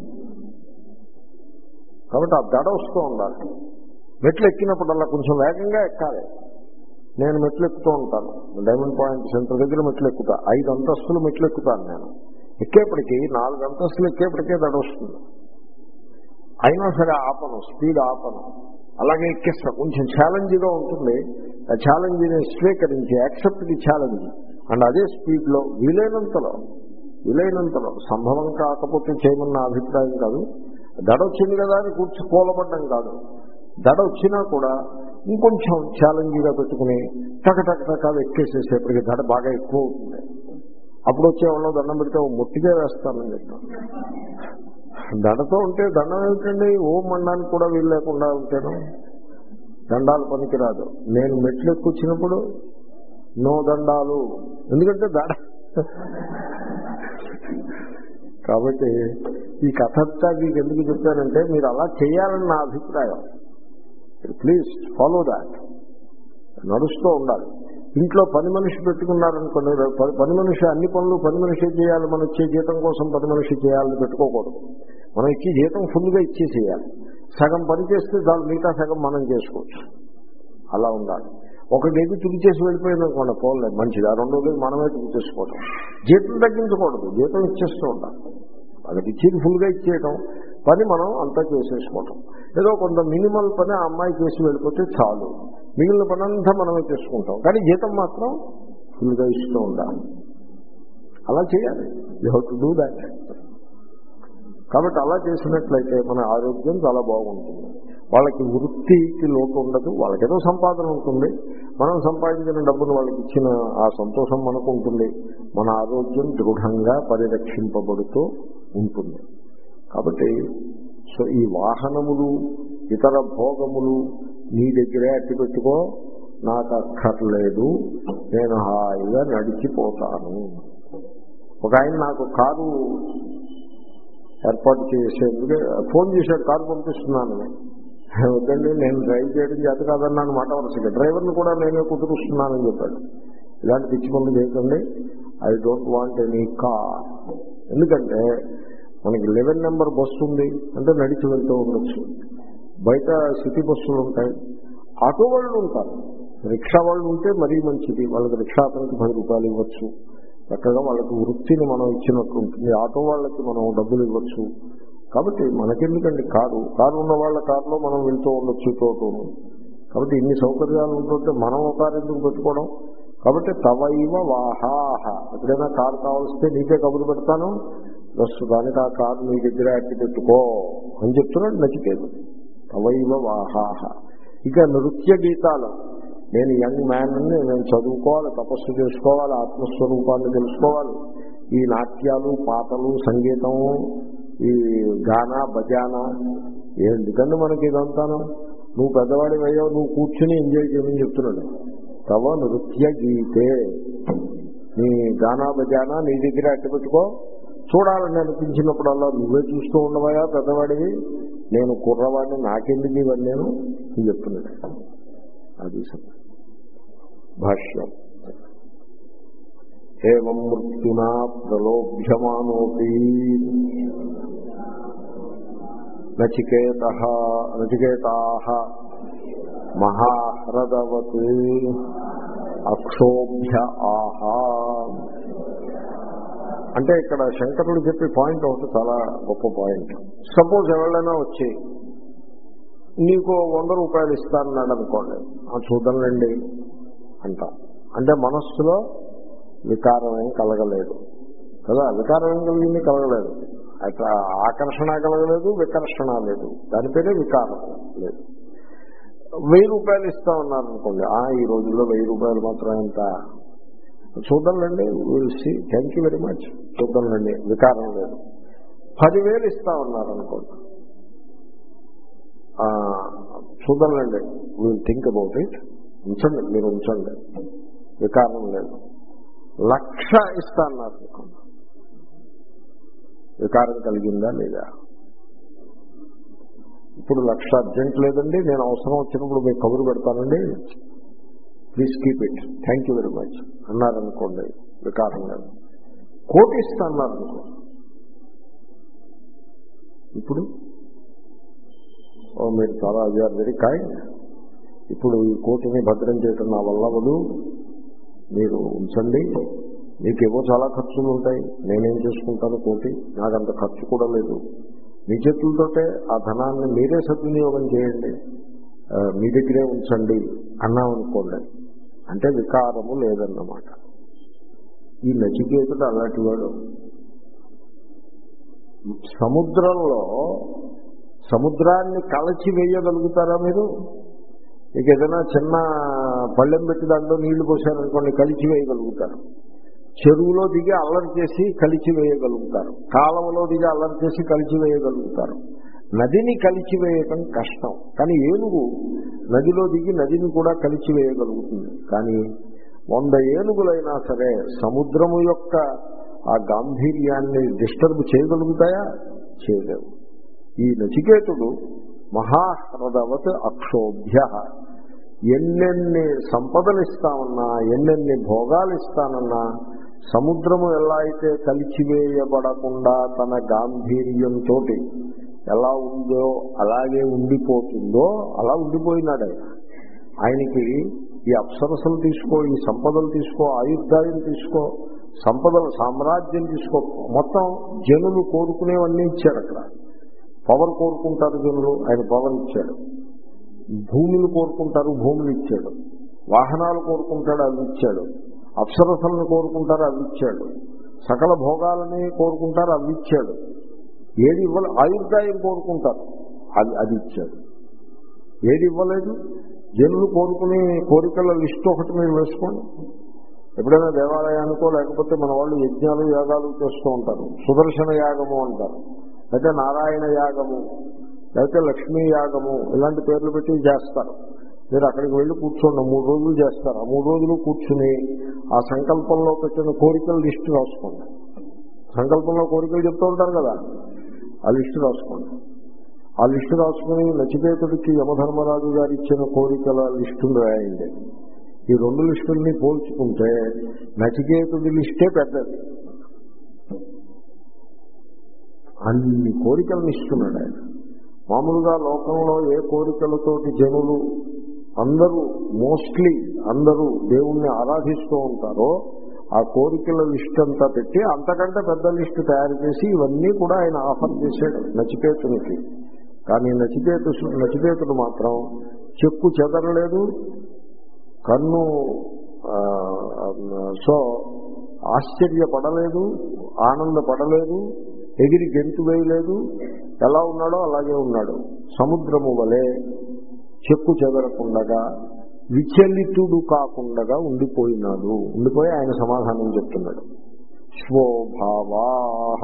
కాబట్టి ఆ దడ వస్తూ ఉండాలి. మెట్లు ఎక్కినప్పుడల్లా కొంచెం వేగంగా ఎక్కాలి. నేను మెట్లు ఎక్కుతూ ఉంటాను, డైమండ్ పాయింట్ సెంటర్ దగ్గర మెట్లు ఎక్కుతా. ఐదు అంతస్తులు మెట్లు ఎక్కుతాను నేను. ఎక్కేప్పటికీ నాలుగు అంతస్తులు ఎక్కేప్పటికే దడ వస్తుంది. అయినా సరే ఆపను, స్పీడ్ ఆపను, అలాగే ఎక్కేస్తా. కొంచెం ఛాలెంజ్గా ఉంటుంది. ఆ ఛాలెంజ్ని స్వీకరించి యాక్సెప్ట్ ది ఛాలెంజ్ అండ్ అదే స్పీడ్లో వీలైనంతలో వీలైనంతలో సంభవం కాకపోతే చేయమన్న అభిప్రాయం కాదు. దడ వచ్చింది కదా అని కూర్చు కూలబడ్డం కాదు. దడ వచ్చినా కూడా ఇంకొంచెం ఛాలెంజ్గా పెట్టుకుని టక టక టక ఎక్కేసేసేపటికి దడ బాగా ఎక్కువ అవుతుంది. అప్పుడు వచ్చేవాళ్ళు దండం పెడితే ఓ మొట్టిగా వేస్తానని చెప్తాను. దండతో ఉంటే దండం ఏమిటండి, ఓం మండానికి కూడా వీలు లేకుండా ఉంటాను. దండాలు పనికిరాదు. నేను మెట్లు ఎక్కుచ్చినప్పుడు నో దండాలు, ఎందుకంటే దడ. కాబట్టి ఈ కథ అంతా మీకు ఎందుకు చెప్పానంటే మీరు అలా చేయాలని నా అభిప్రాయం. Please follow that. నడుస్తూ ఉండాలి. ఇంట్లో పని మనిషి పెట్టుకున్నారనుకోండి, పని మనిషి అన్ని పనులు పని మనిషి చేయాలి, మనం ఇచ్చే జీతం కోసం పని మనిషి చేయాలని పెట్టుకోకూడదు. మనం ఇచ్చే జీతం ఫుల్గా ఇచ్చేసేయాలి. సగం పని చేస్తే దాని మిగతా సగం మనం చేసుకోవచ్చు. అలా ఉండాలి. ఒక గేది తుడి చేసి వెళ్ళిపోయింది అనుకోండి, పోలేదు మంచిది. ఆ రెండో గేది మనమే తుడి చేసుకోవటం. జీతం తగ్గించకూడదు, జీతం ఇచ్చేస్తూ ఉండాలి. వాళ్ళకి ఇచ్చేది ఫుల్గా ఇచ్చేయటం, పని మనం అంతా చేసేసుకోవటం. ఏదో కొంత మినిమల్ పని ఆ అమ్మాయి చేసి వెళ్ళిపోతే చాలు, మిగిలిన పని అంతా మనమే చేసుకుంటాం. కానీ జీతం మాత్రం ఫుల్గా ఇస్తూ ఉండాలి. అలా చేయాలి. You have to do that. కాబట్టి అలా చేసినట్లయితే మన ఆరోగ్యం చాలా బాగుంటుంది. వాళ్ళకి వృత్తికి లోటు ఉండదు. వాళ్ళకేదో సంపాదన ఉంటుంది. మనం సంపాదించిన డబ్బును వాళ్ళకి ఇచ్చిన ఆ సంతోషం మనకు ఉంటుంది. మన ఆరోగ్యం దృఢంగా పరిరక్షింపబడుతూ ఉంటుంది. కాబట్టి సో ఈ వాహనములు ఇతర భోగములు నీ దగ్గరే అట్టి పెట్టుకో, నాకు అక్కర్లేదు, నేను హాయిగా నడిచిపోతాను. ఒక ఆయన నాకు కారు ఏర్పాటు చేసేందుకు ఫోన్ చేశాడు, కారు పంపిస్తున్నానని. వద్దండి, నేను డ్రైవ్ చేయడం చేత కాదన్నాను మాట వరుసగా. డ్రైవర్ని కూడా నేనే కుదురుస్తున్నానని చెప్పాడు. ఇలాంటి పిచ్చి పనులు చేయకండి. I don't want any car. ఎందుకంటే మనకి లెవెన్ నెంబర్ బస్సు ఉంది అంటే నడిచి వెళ్తూ ఉండొచ్చు. బయట సిటీ బస్సులు ఉంటాయి, ఆటో వాళ్ళు ఉంటారు, రిక్షా వాళ్ళు ఉంటే మరీ మంచిది. వాళ్ళకి రిక్షా అతనికి పది రూపాయలు ఇవ్వచ్చు. చక్కగా వాళ్ళకి వృత్తిని మనం ఇచ్చినట్టు ఉంటుంది. ఆటో వాళ్ళకి మనం డబ్బులు ఇవ్వచ్చు. కాబట్టి మనకెందుకండి కారు కారు ఉన్న వాళ్ళ కారులో మనం వెళ్తూ ఉండొచ్చు తోటను. కాబట్టి ఇన్ని సౌకర్యాలు ఉంటుంటే మనం ఒక కారు ఎందుకు పెట్టుకోవడం. కాబట్టి తవైవ వాహాహ. ఎప్పుడైనా కారు కావలిస్తే నీకే కబురు పెడతాను, ప్రస్తుతానికి ఆ కారు నీ దగ్గర అట్టి పెట్టుకో అని చెప్తున్నాడు నచికేతుడు. తవైవ వాహాహ. ఇక నృత్య గీతాలు, నేను యంగ్ మ్యాన్ అని నేను చదువుకోవాలి, తపస్సు చేసుకోవాలి, ఆత్మస్వరూపాన్ని తెలుసుకోవాలి. ఈ నాట్యాలు, పాటలు, సంగీతము, ఈ గానా బజానా ఎందుకంటే మనకి ఇదంతాను. నువ్వు పెద్దవాడి అయ్యావు, నువ్వు కూర్చుని ఎంజాయ్ చేయమని చెప్తున్నాడు. తవ నృత్య గీతే, నీ గానా బజానా నీ దగ్గర అట్టి పెట్టుకో. చూడాలని అనిపించినప్పుడల్లా నువ్వే చూస్తూ ఉండవయా పెద్దవాడివి, నేను కుర్రవాడిని, నాకెందుకు ఇవన్నీ నేను చెప్తున్నాడు. అది భాష్యం. ఏవం మృత్యునా ప్రలోభ్యమానోపి నచికేత నచికేతాః మహాహ్రదవత్ అక్షోభ్య ఆహా. అంటే ఇక్కడ శంకరుడు చెప్పే పాయింట్ ఒకటి చాలా గొప్ప పాయింట్. సపోజ్ ఎవరైనా వచ్చి నీకు వంద రూపాయలు ఇస్తానన్నాడు అనుకోండి, చూద్దాంలేండి అంటాం. అంటే మనస్సులో వికారం ఏం కలగలేదు కదా, వికారం ఏం కలిగింది, కలగలేదు. అట్లా ఆకర్షణ కలగలేదు, వికర్షణ లేదు, దాని పేరే వికారం లేదు. వెయ్యి రూపాయలు ఇస్తా ఉన్నారు అనుకోండి, ఈ రోజుల్లో వెయ్యి రూపాయలు మాత్రం ఎంత చూద్దాంలేండి, will see, thank you very much, చూద్దాంలేండి, వికారం లేదు. పదివేలు ఇస్తా ఉన్నారు అనుకోండి, చూద్దాంలేండి, విల్ థింక్ అబౌట్ ఇట్, ఉంచండి, మీరు ఉంచండి, వికారం లేదు. లక్ష ఇస్తా అన్నారు అనుకోండి, వికారం కలిగిందా లేదా? ఇప్పుడు లక్ష అర్జెంట్ లేదండి, నేను అవసరం వచ్చినప్పుడు మీకు కబురు పెడతానండి, please keep it, thank you very much అన్నారనుకోండి, వికారం లేదు. కోటి ఇస్తా అన్నారనుకో, ఇప్పుడు ఓ మీరు చాలా ఆర్ వెరీ కైండ్, ఇప్పుడు ఈ కోటిని భద్రం చేయటం నా వల్ల వదు, మీరు ఉంచండి, మీకేవో చాలా ఖర్చులు ఉంటాయి, నేనేం చేసుకుంటాను కోటి, నాకంత ఖర్చు కూడా లేదు, మీ చేతులతోటే ఆ ధనాన్ని మీరే సద్వినియోగం చేయండి, మీ దగ్గరే ఉంచండి అన్నామనుకోండి, అంటే వికారము లేదన్నమాట. ఈ నచికేతుడు అలాంటి వాడు. సముద్రంలో సముద్రాన్ని కలచి వేయగలుగుతారా మీరు? మీకు ఏదైనా చిన్న పళ్ళెం పెట్టి దాంట్లో నీళ్లు పోసారనుకోండి, కలిచి వేయగలుగుతారు. చెరువులో దిగి అల్లరి చేసి కలిచి వేయగలుగుతారు, కాలంలో దిగి అల్లరి చేసి కలిచి వేయగలుగుతారు. నదిని కలిచి వేయటం కష్టం, కానీ ఏనుగు నదిలో దిగి నదిని కూడా కలిచి వేయగలుగుతుంది. కానీ వంద ఏనుగులైనా సరే సముద్రము యొక్క ఆ గాంభీర్యాన్ని డిస్టర్బ్ చేయగలుగుతాయా? చేయలేవు. ఈ నచికేతుడు మహాహ్రదవత్ అక్షోభ్య, ఎన్నెన్ని సంపదలు ఇస్తామన్నా, ఎన్నెన్ని భోగాలు ఇస్తానన్నా, సముద్రము ఎలా అయితే కలిచివేయబడకుండా తన గాంభీర్యంతో ఎలా ఉందో అలాగే ఉండిపోతుందో అలా ఉండిపోయినాడు ఆయన. ఆయనకి ఈ అప్సరసలు తీసుకో, ఈ సంపదలు తీసుకో, ఆయుర్దాయం తీసుకో, సంపదలు సామ్రాజ్యం తీసుకో, మొత్తం జనులు కోరుకునేవన్నీ ఇచ్చాడు. అక్కడ పవర్ కోరుకుంటారు జనులు, ఆయన పవర్ ఇచ్చాడు. భూములు కోరుకుంటారు, భూములు ఇచ్చాడు. వాహనాలు కోరుకుంటాడు, అవి ఇచ్చాడు. అప్సరసలను కోరుకుంటారు, అవి ఇచ్చాడు. సకల భోగాలని కోరుకుంటారు, అవి ఇచ్చాడు. ఏది ఇవ్వలే, ఆయుర్దాయం కోరుకుంటారు, అది అది ఇచ్చాడు. ఏది ఇవ్వలేదు, జనులు కోరుకునే కోరికల లిస్టు ఒకటి మీరు వేసుకోండి. ఎప్పుడైనా దేవాలయానికో లేకపోతే మన వాళ్ళు యజ్ఞాలు యాగాలు చేస్తూ ఉంటారు. సుదర్శన యాగము అంటారు, లేకపోతే నారాయణ యాగము, లేకపోతే లక్ష్మీ యాగము, ఇలాంటి పేర్లు పెట్టి చేస్తారు. మీరు అక్కడికి వెళ్ళి కూర్చోండి, మూడు రోజులు చేస్తారు. ఆ మూడు రోజులు కూర్చుని ఆ సంకల్పంలో పెట్టిన కోరికల లిస్టు రాసుకోండి. సంకల్పంలో కోరికలు చెప్తూ ఉంటారు కదా, ఆ లిస్టు రాసుకోండి. ఆ లిస్టు రాసుకుని నచికేతుడికి యమధర్మరాజు గారు ఇచ్చిన కోరికల లిస్టును రాయండి. ఈ రెండు లిస్టుల్ని పోల్చుకుంటే నచికేతుడి లిస్టే పెద్దది. అన్ని కోరికలను ఇస్తున్నాడు ఆయన. మామూలుగా లోకంలో ఏ కోరికలతోటి జనులు అందరూ మోస్ట్లీ అందరూ దేవుణ్ణి ఆరాధిస్తూ ఉంటారో ఆ కోరికల లిస్ట్ అంతా పెట్టి అంతకంటే పెద్ద లిస్టు తయారు చేసి ఇవన్నీ కూడా ఆయన ఆఫర్ చేశాడు నచికేతునికి. కానీ నచికేతు నచికేతుడు మాత్రం చెక్కు చెదరలేదు, కన్ను సో ఆశ్చర్యపడలేదు, ఆనందపడలేదు, ఎగిరి గెంతు వేయలేదు. ఎలా ఉన్నాడో అలాగే ఉన్నాడు. సముద్రము వలె చెక్కు చెదరకుండగా, విచలితుడు కాకుండా ఉండిపోయినాడు. ఉండిపోయి ఆయన సమాధానం చెప్తున్నాడు. స్వభావాః,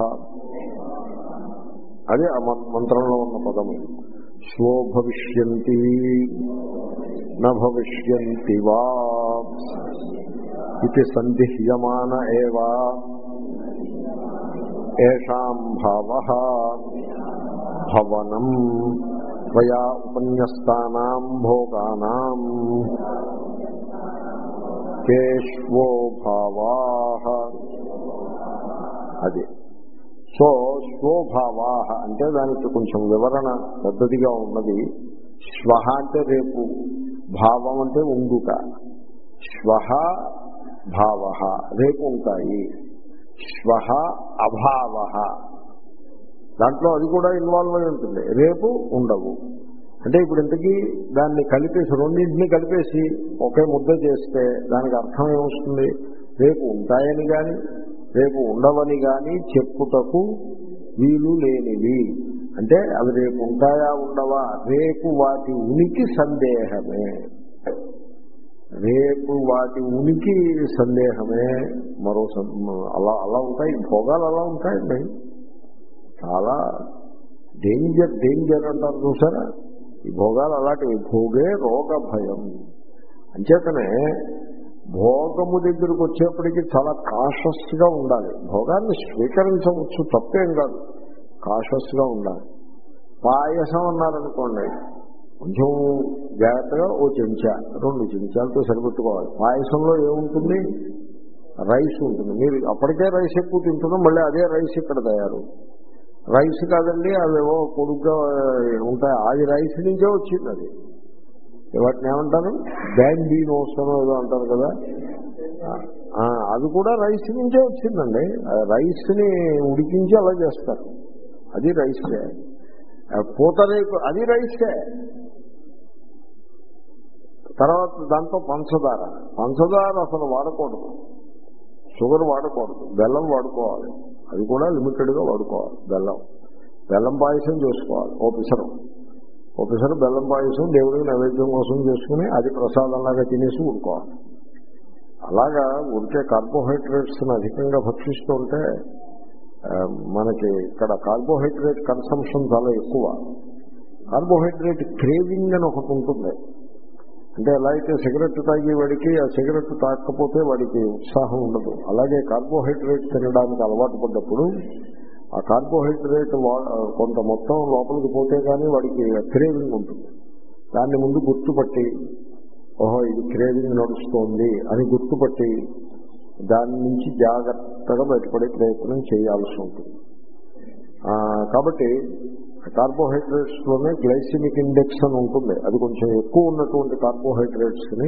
అదే ఆ మంత్రంలో ఉన్న పదము. స్వో భవిష్యంతి న భవిష్యంతి వా ఇది సందిహ్యమాన ఏవా ఏషాం భావః భవనం త్వయా ఉపన్యస్తానాం భోగానాం కేష్వో భావాః. అది సో స్వభావా అంటే దానికి కొంచెం వివరణ పెద్దదిగా ఉన్నది. శ్వః అంటే రేపు, భావం అంటే ఉండుట. శ్వః భావః రేపు ఉంటాయి, శ్వః అభావః దాంట్లో అది కూడా ఇన్వాల్వ్ అయి ఉంటుంది. రేపు ఉండవు అంటే ఇప్పుడు ఇంతకీ దాన్ని కలిపేసి రెండింటినీ కలిపేసి ఒకే ముద్ద చేస్తే దానికి అర్థం ఏమొస్తుంది? రేపు ఉంటాయని కానీ రేపు ఉండవని కానీ చెప్పుటకు వీలు లేనివి. అంటే అవి రేపు ఉంటాయా ఉండవా, రేపు వాటి ఉనికి సందేహమే, రేపు వాటి ఉనికి సందేహమే. మరో అలా అలా ఉంటాయి భోగాలు, అలా ఉంటాయండి. చాలా డేంజర్ డేంజర్ అంటారు చూసారా, ఈ భోగాలు అలాంటివి. భోగే రోగ భయం. అంచేతనే భోగము దగ్గరకు వచ్చేప్పటికీ చాలా కాషస్గా ఉండాలి. భోగాన్ని స్వీకరించవచ్చు, తప్పేం కాదు, కాషస్గా ఉండాలి. పాయసం అన్నారనుకోండి, కొంచెం జాగ్రత్తగా ఓ చెంచా రెండు చెంచాలతో సరిపెట్టుకోవాలి. పాయసంలో ఏముంటుంది, రైస్ ఉంటుంది. మీరు అప్పటికే రైస్ ఎక్కువ తింటున్నాం, మళ్ళీ అదే రైస్ ఇక్కడ తయారు. రైస్ కాదండి, అవేవో పొడుగ్గా ఉంటాయి, అది రైస్ నుంచే వచ్చింది. అది వాటిని ఏమంటారు, బ్యాంబీనోస్ అనో ఏదో అంటారు కదా, అది కూడా రైస్ నుంచే వచ్చిందండి. రైస్ని ఉడికించి అలా చేస్తారు, అది రైసే. పూతరేకు అది రైసే. తర్వాత దాంతో పంచదార, పంచదార అసలు వాడకూడదు, షుగర్ వాడకూడదు, బెల్లం వాడుకోవాలి. అది కూడా లిమిటెడ్గా వాడుకోవాలి. బెల్లం బెల్లం పాయసం చేసుకోవాలి. ఓ పిసరు ఓ పిసరు బెల్లం పాయసం దేవుడికి నైవేద్యం కోసం చేసుకుని అది ప్రసాదంలాగా తినేసి ఊరుకోవాలి. అలాగా ఉడికే కార్బోహైడ్రేట్స్ని అధికంగా భక్షిస్తుంటే మనకి ఇక్కడ కార్బోహైడ్రేట్ కన్సంప్షన్ చాలా ఎక్కువ. కార్బోహైడ్రేట్ క్రేవింగ్ అని ఒకటి ఉంటుంది. అంటే ఎలా అయితే సిగరెట్ తాగే వాడికి ఆ సిగరెట్ తాగకపోతే వాడికి ఉత్సాహం ఉండదు, అలాగే కార్బోహైడ్రేట్ తినడానికి అలవాటు పడ్డప్పుడు ఆ కార్బోహైడ్రేట్ కొంత మొత్తం లోపలికి పోతే కానీ వాడికి క్రేవింగ్ ఉంటుంది. దాన్ని ముందు గుర్తుపట్టి, ఓహో ఇది క్రేవింగ్ నడుస్తోంది అని గుర్తుపట్టి దాని నుంచి జాగ్రత్తగా బయటపడే ప్రయత్నం చేయాల్సి ఉంటుంది. కాబట్టి కార్బోహైడ్రేట్స్లోనే గ్లైసిమిక్ ఇండెక్స్ అని ఉంటుంది. అది కొంచెం ఎక్కువ ఉన్నటువంటి కార్బోహైడ్రేట్స్ని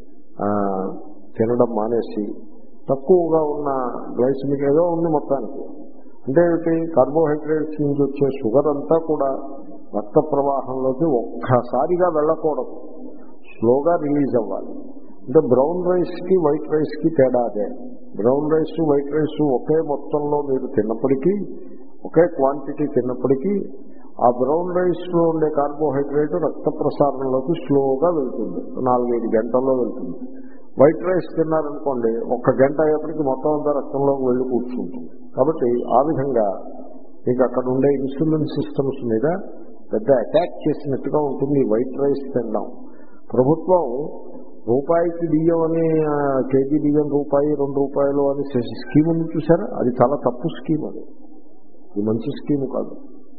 తినడం మానేసి తక్కువగా ఉన్న గ్లైసిమిక్ ఏదో ఉంది మొత్తానికి. అంటే ఏమిటి, కార్బోహైడ్రేట్స్ నుంచి వచ్చే షుగర్ అంతా కూడా రక్త ప్రవాహంలోకి ఒక్కసారిగా వెళ్ళకూడదు, స్లోగా రిలీజ్ అవ్వాలి. అంటే బ్రౌన్ రైస్కి వైట్ రైస్కి తేడా అదే. బ్రౌన్ రైస్ వైట్ రైస్ ఒకే మొత్తంలో మీరు తిన్నప్పటికీ, ఒకే క్వాంటిటీ తిన్నప్పటికీ ఆ బ్రౌన్ రైస్లో ఉండే కార్బోహైడ్రేట్ రక్త ప్రసారంలోకి స్లోగా వెళ్తుంది, నాలుగైదు గంటల్లో వెళ్తుంది. వైట్ రైస్ తిన్నారనుకోండి, ఒక్క గంట అయ్యేప్పటికీ మొత్తం అంతా రక్తంలోకి వెళ్ళి కూర్చుంటుంది. కాబట్టి ఆ విధంగా మీకు అక్కడ ఉండే ఇన్సులిన్ సిస్టమ్స్ మీద పెద్ద అటాక్ చేసినట్టుగా ఉంటుంది వైట్ రైస్ తినడం. ప్రభుత్వం రూపాయికి బియ్యం అని, కేజీ బియ్యం రూపాయి రెండు రూపాయలు అని స్కీమ్ ఉంది చూసారా, అది చాలా తప్పు స్కీమ్. అది ఇది మంచి స్కీమ్ కాదు.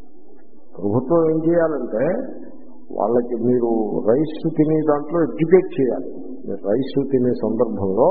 ప్రభుత్వం ఏం చేయాలంటే వాళ్ళకి మీరు రైస్ తినే దాంట్లో ఎడ్యుకేట్ చేయాలి. మీరు రైస్ తినే సందర్భంలో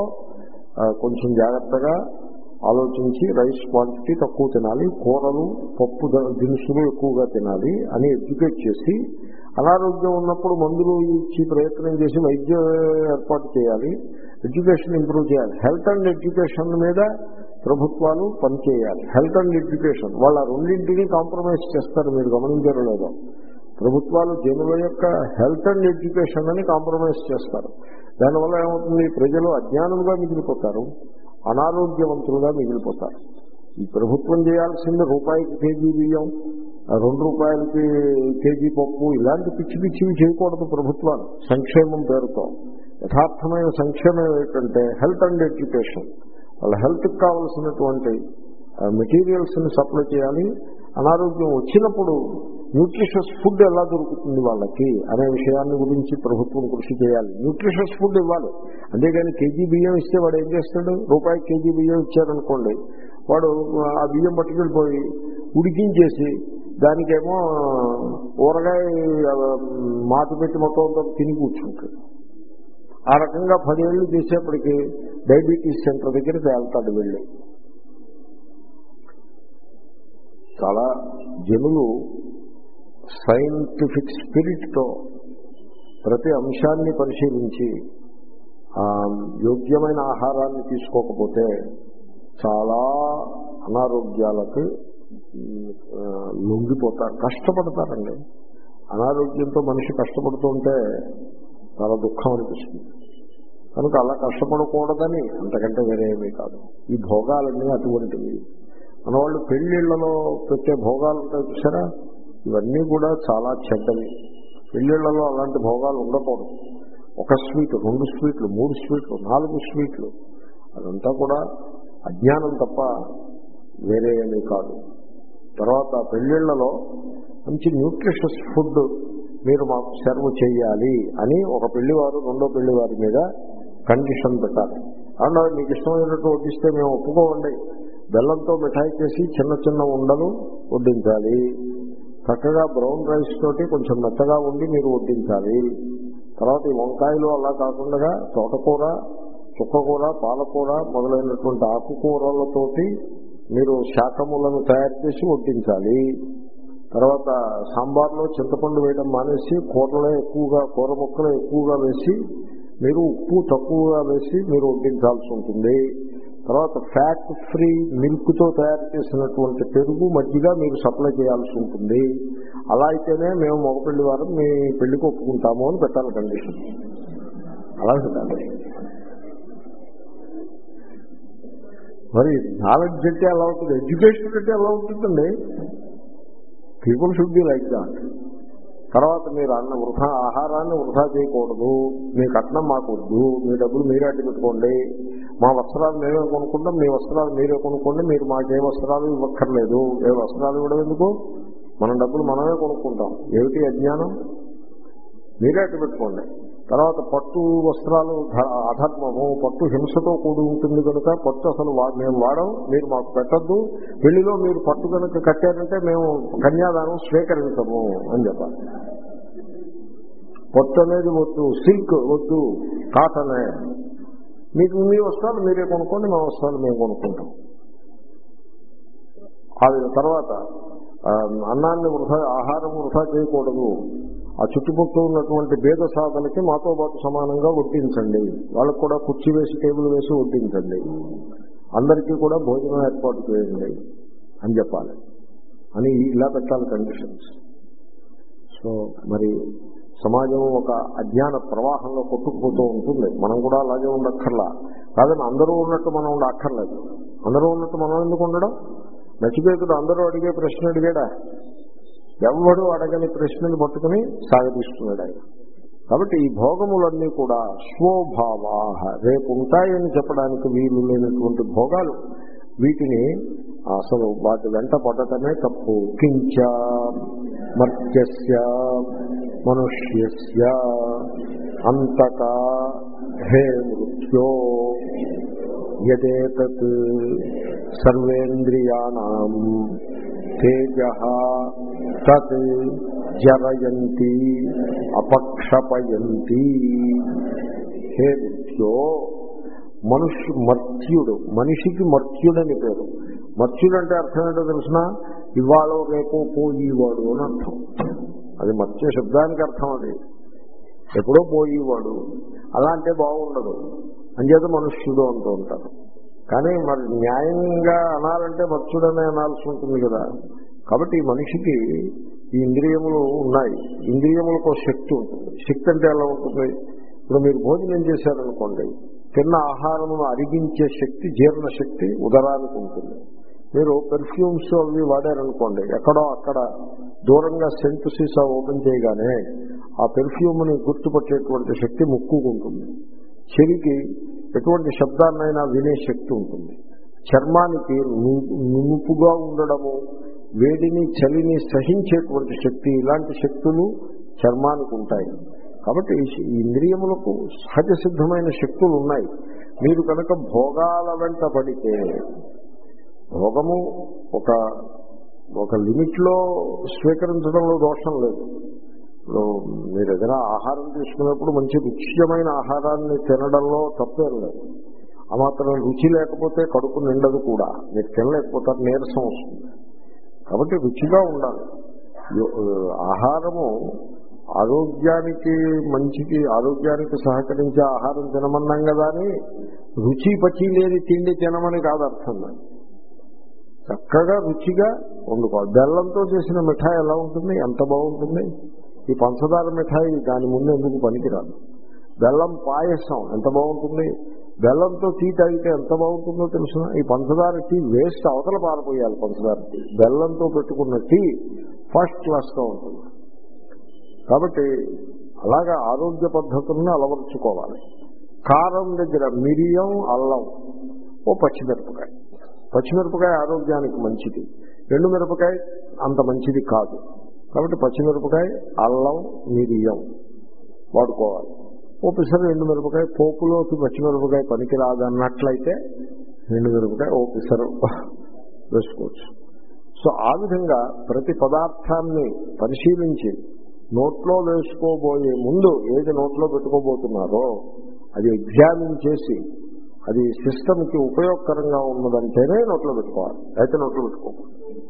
కొంచెం జాగ్రత్తగా ఆలోచించి రైస్ క్వాంటిటీ తక్కువ తినాలి, కూరలు పప్పు దినుసులు ఎక్కువగా తినాలి అని ఎడ్యుకేట్ చేసి, అనారోగ్యం ఉన్నప్పుడు మందులు ఇచ్చి ప్రయత్నం చేసి వైద్యం ఏర్పాటు చేయాలి, ఎడ్యుకేషన్ ఇంప్రూవ్ చేయాలి. హెల్త్ అండ్ ఎడ్యుకేషన్ మీద ప్రభుత్వాలు పనిచేయాలి. హెల్త్ అండ్ ఎడ్యుకేషన్ వాళ్ళ రెండింటినీ కాంప్రమైజ్ చేస్తారు, మీరు గమనించారో లేదో. ప్రభుత్వాలు జనుల యొక్క హెల్త్ అండ్ ఎడ్యుకేషన్ అని కాంప్రమైజ్ చేస్తారు. దానివల్ల ఏమవుతుంది, ప్రజలు అజ్ఞానులుగా మిగిలిపోతారు, అనారోగ్యవంతులుగా మిగిలిపోతారు. ఈ ప్రభుత్వం చేయాల్సింది రూపాయికి కేజీ బియ్యం, రెండు రూపాయలకి కేజీ పప్పు, ఇలాంటి పిచ్చి పిచ్చివి చేయకూడదు ప్రభుత్వాలు సంక్షేమం పేరుతో. యథార్థమైన సంక్షేమం ఏంటంటే హెల్త్ అండ్ ఎడ్యుకేషన్. వాళ్ళ హెల్త్కి కావలసినటువంటి మెటీరియల్స్ని సప్లై చేయాలి. అనారోగ్యం వచ్చినప్పుడు న్యూట్రిషస్ ఫుడ్ ఎలా దొరుకుతుంది వాళ్ళకి అనే విషయాన్ని గురించి ప్రభుత్వం కృషి చేయాలి. న్యూట్రిషస్ ఫుడ్ ఇవ్వాలి. అంతేగాని కేజీ బియ్యం ఇస్తే వాడు ఏం చేస్తాడు, రూపాయి కేజీ బియ్యం ఇచ్చారనుకోండి, వాడు ఆ బియ్యం పట్టుకెళ్ళిపోయి ఉడికించేసి దానికేమో ఊరగాయ మాత పెట్టి మొత్తం తిని కూర్చుంటాడు. ఆ రకంగా పదేళ్ళు చేసేప్పటికీ డయాబెటీస్ సెంటర్ దగ్గరికి వెళ్తాడు వెళ్ళి. చాలా జనులు సైంటిఫిక్ స్పిరిట్తో ప్రతి అంశాన్ని పరిశీలించి యోగ్యమైన ఆహారాన్ని తీసుకోకపోతే చాలా అనారోగ్యాలకు లొంగిపోతారు, కష్టపడతారండి. అనారోగ్యంతో మనిషి కష్టపడుతుంటే చాలా దుఃఖం అనిపిస్తుంది. కనుక అలా కష్టపడకూడదని, అంతకంటే వేరే ఏమీ కాదు. ఈ భోగాలన్నీ అటువంటివి. మన వాళ్ళు పెళ్లిళ్లలో పెట్టే భోగాలు ఉంటాయి చూసారా, ఇవన్నీ కూడా చాలా చెడ్డవి. పెళ్లిళ్లలో అలాంటి భోగాలు ఉండకూడదు. ఒక స్వీట్, రెండు స్వీట్లు, మూడు స్వీట్లు, నాలుగు స్వీట్లు, అదంతా కూడా అజ్ఞానం తప్ప వేరే ఏమీ కాదు. తర్వాత పెళ్లిళ్లలో మంచి న్యూట్రిషస్ ఫుడ్ మీరు మాకు సర్వ్ చేయాలి అని ఒక పెళ్లివారు రెండో పెళ్లివారి మీద కండిషన్ పెట్టాలి. అవునా, మీకు ఇష్టమైనట్టు వడ్డిస్తే మేము ఒప్పుకోవండి, బెల్లంతో మిఠాయి చేసి చిన్న చిన్న ఉండలు వడ్డించాలి, చక్కగా బ్రౌన్ రైస్ తోటి కొంచెం మెత్తగా ఉండి మీరు వడ్డించాలి. తర్వాత ఈ వంకాయలు అలా కాకుండా తోటకూర, చుక్కకూర, పాలకూర మొదలైనటువంటి ఆకుకూరలతోటి మీరు శాకములను తయారు చేసి వడ్డించాలి. తర్వాత సాంబార్లో చింతపండు వేయడం మానేసి కూరలో ఎక్కువగా కూర ముక్కలు ఎక్కువగా వేసి మీరు ఉప్పు తక్కువగా వేసి మీరు వడ్డించాల్సి ఉంటుంది. తర్వాత ఫ్యాట్ ఫ్రీ మిల్క్తో తయారు చేసినటువంటి పెరుగు మజ్జిగ మీరు సప్లై చేయాల్సి ఉంటుంది. అలా అయితేనే మేము మగ పెళ్లి వారం మీ పెళ్లికి ఒప్పుకుంటాము అని పెట్టాలి కండిషన్. అలా పెట్టాలి. మరి నాలెడ్జ్ అంటే ఎలా ఉంటుంది, ఎడ్యుకేషన్ అంటే ఎలా ఉంటుందండి. People should be like that. తర్వాత మీరు అన్న వృధా ఆహారాన్ని వృధా చేయకూడదు, మీ కట్నం మాకు వద్దు, మీ డబ్బులు మీరే అడ్డు పెట్టుకోండి, మా వస్త్రాలు మేమే కొనుక్కుంటాం, మీ వస్త్రాలు మీరే కొనుక్కోండి, మీరు మాకే వస్త్రాలు ఇవ్వక్కర్లేదు. ఏ వస్త్రాలు ఇవ్వడం ఎందుకు, మన డబ్బులు మనమే కొనుక్కుంటాం. ఏమిటి అజ్ఞానం, మీరే అడ్డు పెట్టుకోండి. తర్వాత పట్టు వస్త్రాలు అధర్మము, పట్టు హింసతో కూడి ఉంటుంది కనుక పట్టు అసలు మేము వాడం, మీరు మాకు పెట్టద్దు, పెళ్లిలో మీరు పట్టు కనుక కట్టారంటే మేము కన్యాదానం స్వీకరించము అని చెప్పాలి. పట్టు అనేది వద్దు, సిల్క్ వద్దు, కాటనే, మీకు మీ వస్త్రాలు మీరే కొనుక్కోండి, మా వస్త్రాలు మేము కొనుక్కుంటాం. అది తర్వాత అన్నాన్ని వృధా ఆహారం వృధా చేయకూడదు. ఆ చుట్టుపక్కల ఉన్నటువంటి భేద సాధనకి మాతో పాటు సమానంగా వడ్డించండి, వాళ్ళకు కూడా కుర్చీ వేసి టేబుల్ వేసి వడ్డించండి, అందరికీ కూడా భోజనం ఏర్పాటు చేయండి అని చెప్పాలి అని ఇలా పెట్టాలి కండిషన్స్. సో మరి సమాజం ఒక అజ్ఞాన ప్రవాహంలో కొట్టుకుపోతూ ఉంటుంది. మనం కూడా అలాగే ఉండక్కర్లా. కాదని అందరూ ఉన్నట్టు మనం ఉండ అక్కర్లేదు. అందరూ ఉన్నట్టు మనం ఎందుకు ఉండడం? నచికేతుడు అందరూ అడిగే ప్రశ్న అడిగాడా? ఎవడు అడగని ప్రశ్నలు పట్టుకుని సాగదీస్తున్నాడు ఆయన. కాబట్టి ఈ భోగములన్నీ కూడా స్వభావా, రేపు ఉంటాయని చెప్పడానికి వీలు లేనటువంటి భోగాలు. వీటిని అసలు వాటి వెంట పడటమే తప్పు. కించ మర్త్యస్య మనుష్యస్య అంతక హే మృత్యో యదేతత్ సర్వేంద్రియాణం తేజః తత్ జరయంతి అపక్షపయంతి. హే మృత్యో, మనుష్యు మర్త్యుడు, మనిషికి మర్త్యుడని పేరు. మర్త్యుడు అంటే అర్థం ఏంటో తెలిసిన, ఇవాళ రేపు పోయేవాడు అని అర్థం. అది మర్త్య శబ్దానికి అర్థం. అది ఎప్పుడో పోయేవాడు. అలా అంటే బాగుండదు, అంచేత మనుష్యుడు అంటూ ఉంటారు. కానీ మరి న్యాయంగా అనాలంటే మర్త్యుడనే అనాల్సి ఉంటుంది కదా. కాబట్టి ఈ మనిషికి ఈ ఇంద్రియములు ఉన్నాయి. ఇంద్రియములకు శక్తి ఉంటుంది. శక్తి అంటే ఎలా ఉంటుంది? ఇప్పుడు మీరు భోజనం చేశారనుకోండి, తిన్న ఆహారమును అరిగించే శక్తి, జీర్ణ శక్తి ఉదరానికి ఉంటుంది. మీరు పెర్ఫ్యూమ్స్ అవి వాడారనుకోండి, ఎక్కడో అక్కడ దూరంగా సెంటు సీసా ఓపెన్ చేయగానే ఆ పెర్ఫ్యూమ్ని గుర్తుపట్టేటువంటి శక్తి ముక్కుకు ఉంటుంది. చెవికి ఎటువంటి శబ్దాన్నైనా వినే శక్తి ఉంటుంది. చర్మానికి నునుపుగా ఉండడము, వేడిని చలిని సహించేటువంటి శక్తి, ఇలాంటి శక్తులు చర్మానికి ఉంటాయి. కాబట్టి ఈ ఇంద్రియములకు సహజ సిద్ధమైన శక్తులు ఉన్నాయి. మీరు కనుక భోగాల వెంట పడితే, భోగము ఒక ఒక లిమిట్లో స్వీకరించడంలో దోషం లేదు. మీరు ఏదైనా ఆహారం తీసుకున్నప్పుడు మంచి రుచికరమైన ఆహారాన్ని తినడంలో తప్పేం లేదు. ఆ మాత్రం రుచి లేకపోతే కడుపు నిండదు కూడా. మీరు తినలేకపోతారు, నీరసం వస్తుంది. కాబట్టి రుచిగా ఉండాలి. ఆహారము ఆరోగ్యానికి మంచికి, ఆరోగ్యానికి సహకరించే ఆహారం తినమన్నాం కదా అని రుచి పచి లేని తిండి తినమని కాదు అర్థం. చక్కగా రుచిగా వండుకోవాలి. బెల్లంతో చేసిన మిఠాయి ఎలా ఉంటుంది, ఎంత బాగుంటుంది. ఈ పంచదార మిఠాయి దాని ముందు ఎందుకు పనికిరాదు. బెల్లం పాయసం ఎంత బాగుంటుంది. బెల్లంతో టీ తాగితే ఎంత బాగుంటుందో తెలుసిన. ఈ పంచదార టీ వేస్ట్, అవతల పారిపోయాలి పంచదార టీ. బెల్లంతో పెట్టుకున్న టీ ఫస్ట్ క్లాస్గా ఉంటుంది. కాబట్టి అలాగా ఆరోగ్య పద్ధతులను అలవర్చుకోవాలి. కారం దగ్గర మిరియం, అల్లం, ఓ పచ్చిమిరపకాయ. పచ్చిమిరపకాయ ఆరోగ్యానికి మంచిది, ఎండు మిరపకాయ అంత మంచిది కాదు. కాబట్టి పచ్చిమిరపకాయ, అల్లం, మిరియం వాడుకోవాలి. ఓ పిసరు ఎండు మిరపకాయ, పోపులోకి పచ్చిమిరపకాయ పనికిరాదన్నట్లయితే ఎండు మిరపకాయ ఓ పిసరు వేసుకోవచ్చు. సో ఆ విధంగా ప్రతి పదార్థాన్ని పరిశీలించి నోట్లో వేసుకోబోయే ముందు ఏది నోట్లో పెట్టుకోబోతున్నారో అది ఎగ్జామిన్ చేసి అది సిస్టమ్కి ఉపయోగకరంగా ఉన్నదంటేనే నోట్లో పెట్టుకోవాలి, అయితే నోట్లో పెట్టుకోవాలి.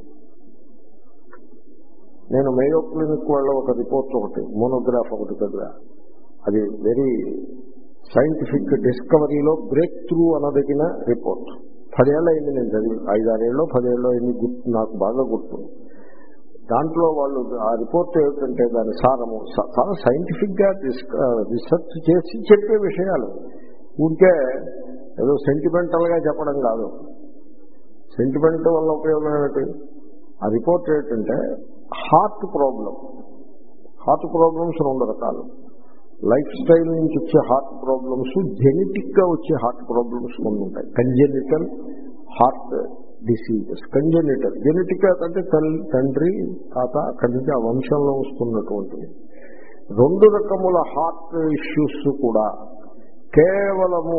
నేను మేయో క్లినిక్ వాళ్ళ ఒక రిపోర్ట్ ఒకటి, మోనోగ్రాఫ్ ఒకటి కదా, అది వెరీ సైంటిఫిక్ డిస్కవరీలో బ్రేక్ త్రూ అనదగిన రిపోర్ట్. పదేళ్ళు అయింది నేను చదివి, ఐదారేళ్ళు పదేళ్ళు అయింది, గుర్తు నాకు బాగా గుర్తు. దాంట్లో వాళ్ళు ఆ రిపోర్ట్ ఏమిటంటే దాని సారము చాలా సైంటిఫిక్గా రీసెర్చ్ చేసి చెప్పే విషయాలు, ఊరికే ఏదో సెంటిమెంటల్గా చెప్పడం కాదు. సెంటిమెంట్ వల్ల ఉపయోగం ఏమిటి? ఆ రిపోర్ట్ ఏంటంటే హార్ట్ ప్రాబ్లం, హార్ట్ ప్రాబ్లమ్స్ రెండు రకాలు. లైఫ్ స్టైల్ నుంచి వచ్చే హార్ట్ ప్రాబ్లమ్స్, జెనెటిక్గా వచ్చే హార్ట్ ప్రాబ్లమ్స్ కొన్ని ఉంటాయి. Congenital heart diseases. Congenital, genetic అంటే తల్లి, తండ్రి, తాత, అక్కడి నుంచి ఆ వంశంలో వస్తున్నటువంటివి. రెండు రకముల హార్ట్ ఇష్యూస్ కూడా కేవలము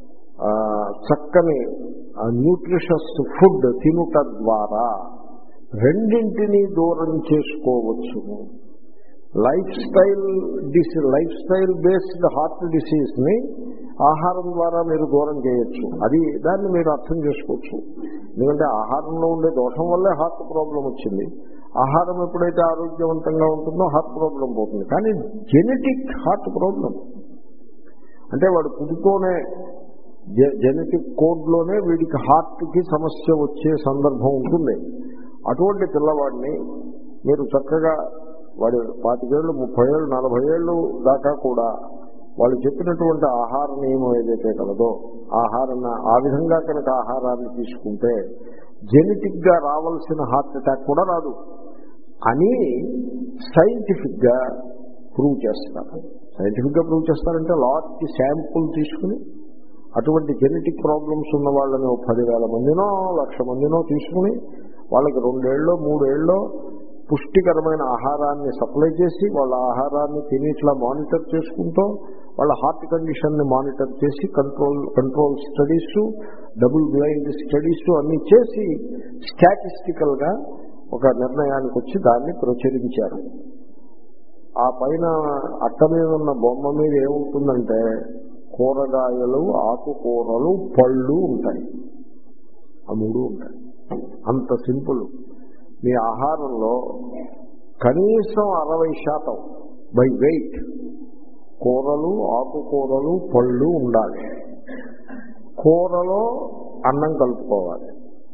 చక్కని న్యూట్రిషస్ ఫుడ్ తినుట ద్వారా రెండింటినీ దూరం చేసుకోవచ్చు. లైఫ్ స్టైల్ డిసీ lifestyle based heart disease ని ఆహారం ద్వారా మీరు దూరం చేయొచ్చు. అది దాన్ని మీరు అర్థం చేసుకోవచ్చు. ఎందుకంటే ఆహారంలో ఉండే దోషం వల్లే హార్ట్ ప్రాబ్లం వచ్చింది. ఆహారం ఎప్పుడైతే ఆరోగ్యవంతంగా ఉంటుందో హార్ట్ ప్రాబ్లం పోతుంది. కానీ జెనెటిక్ హార్ట్ ప్రాబ్లం అంటే వాడు పుట్టుతోనే జెనెటిక్ కోడ్లోనే వీడికి హార్ట్కి సమస్య వచ్చే సందర్భం ఉంటుంది. అటువంటి పిల్లవాడిని మీరు చక్కగా వాడు పాతికేళ్ళు, ముప్పై ఏళ్ళు, నలభై ఏళ్ళు దాకా కూడా వాళ్ళు చెప్పినటువంటి ఆహార నియమం ఏదైతే కలదో ఆహారాన్ని ఆ విధంగా కనుక ఆహారాన్ని తీసుకుంటే జెనెటిక్ గా రావాల్సిన హార్ట్ అటాక్ కూడా రాదు అని సైంటిఫిక్ గా ప్రూవ్ చేస్తారు. సైంటిఫిక్ గా ప్రూవ్ చేస్తారంటే లాట్ శాంపుల్ తీసుకుని అటువంటి జెనెటిక్ ప్రాబ్లమ్స్ ఉన్న వాళ్ళని పదివేల మందినో లక్ష మందినో తీసుకుని వాళ్ళకి రెండేళ్ళలో మూడేళ్ళలో పుష్టికరమైన ఆహారాన్ని సప్లై చేసి వాళ్ళ ఆహారాన్ని తిని ఇట్లా మానిటర్ చేసుకుంటూ వాళ్ళ హార్ట్ కండిషన్ని మానిటర్ చేసి control control studies, double blind studies అన్ని చేసి స్టాటిస్టికల్ గా ఒక నిర్ణయానికి వచ్చి దాన్ని ప్రచురించారు. ఆ పైన అట్ట మీద ఉన్న బొమ్మ మీద ఏముంటుందంటే కూరగాయలు, ఆకుకూరలు, పళ్ళు ఉంటాయి. ఆ మూడు ఉంటాయి. అంత సింపుల్. మీ ఆహారంలో కనీసం అరవై శాతం బై వెయిట్ కూరలు, ఆకుకూరలు, పళ్ళు ఉండాలి. కూరలో అన్నం కలుపుకోవాలి.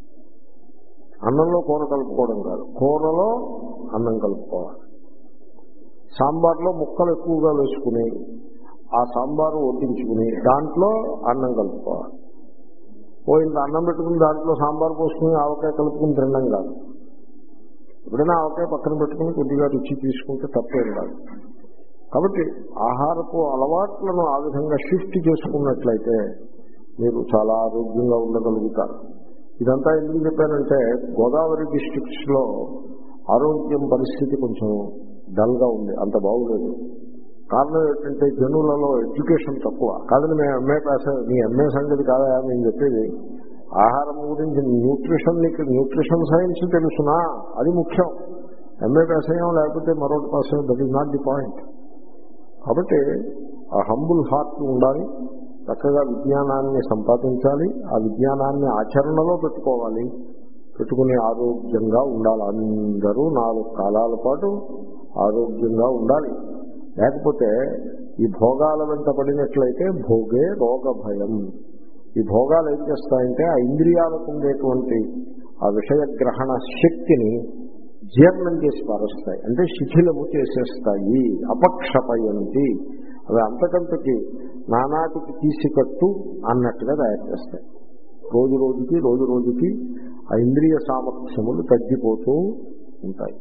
అన్నంలో కూర కలుపుకోవడం కాదు, కూరలో అన్నం కలుపుకోవాలి. సాంబార్లో ముక్కలు ఎక్కువగా వేసుకుని ఆ సాంబారు వడ్డించుకుని దాంట్లో అన్నం కలుపుకోవాలి. పోయింది అన్నం పెట్టుకుని దాంట్లో సాంబార్ పోసుకుని ఆవకాయ కలుపుకుని తినడం కాదు. ఎప్పుడైనా ఆవకాయ పక్కన పెట్టుకుని కొద్దిగా రుచి తీసుకుంటే తప్పేం కాదు. కాబట్టి ఆహారపు అలవాట్లను ఆ విధంగా షిఫ్ట్ చేసుకున్నట్లయితే మీరు చాలా ఆరోగ్యంగా ఉండగలుగుతారు. ఇదంతా ఎందుకు చెప్పానంటే గోదావరి డిస్ట్రిక్ట్స్ లో ఆరోగ్యం పరిస్థితి కొంచెం డల్ గా ఉంది, అంత బాగులేదు. కారణం ఏంటంటే జనులలో ఎడ్యుకేషన్ తక్కువ. కాదని మేము ఎంఏ పాస్, మీ ఎంఏ సంగతి కాదా మేము చెప్పేది. ఆహారం గురించి న్యూట్రిషన్, న్యూట్రిషన్ సైన్స్ తెలుసునా, అది ముఖ్యం. ఎంఏ పాస్ అయ్యాం లేకపోతే మరొకటి పాస్ అయ్యాం, that is not the point. కాబట్టి ఆ హంబుల్ హార్ట్ ఉండాలి, చక్కగా విజ్ఞానాన్ని సంపాదించాలి, ఆ విజ్ఞానాన్ని ఆచరణలో పెట్టుకోవాలి, పెట్టుకుని ఆరోగ్యంగా ఉండాలి. అందరూ నాలుగు కాలాల పాటు ఆరోగ్యంగా ఉండాలి. లేకపోతే ఈ భోగాల వెంట పడినట్లయితే భోగే రోగ భయం. ఈ భోగాలు ఏం చేస్తాయంటే ఆ ఇంద్రియాలకు ఉండేటువంటి ఆ విషయగ్రహణ శక్తిని జీర్ణం చేసి పారుస్తాయి, అంటే శిథిలము చేసేస్తాయి. అపక్షపయంతి, అవి అంతకంతకి నానాటికి తీసికట్టు అన్నట్టుగా తయారు చేస్తాయి. రోజు రోజుకి రోజు రోజుకి ఆ ఇంద్రియ సామర్థ్యములు తగ్గిపోతూ ఉంటాయి.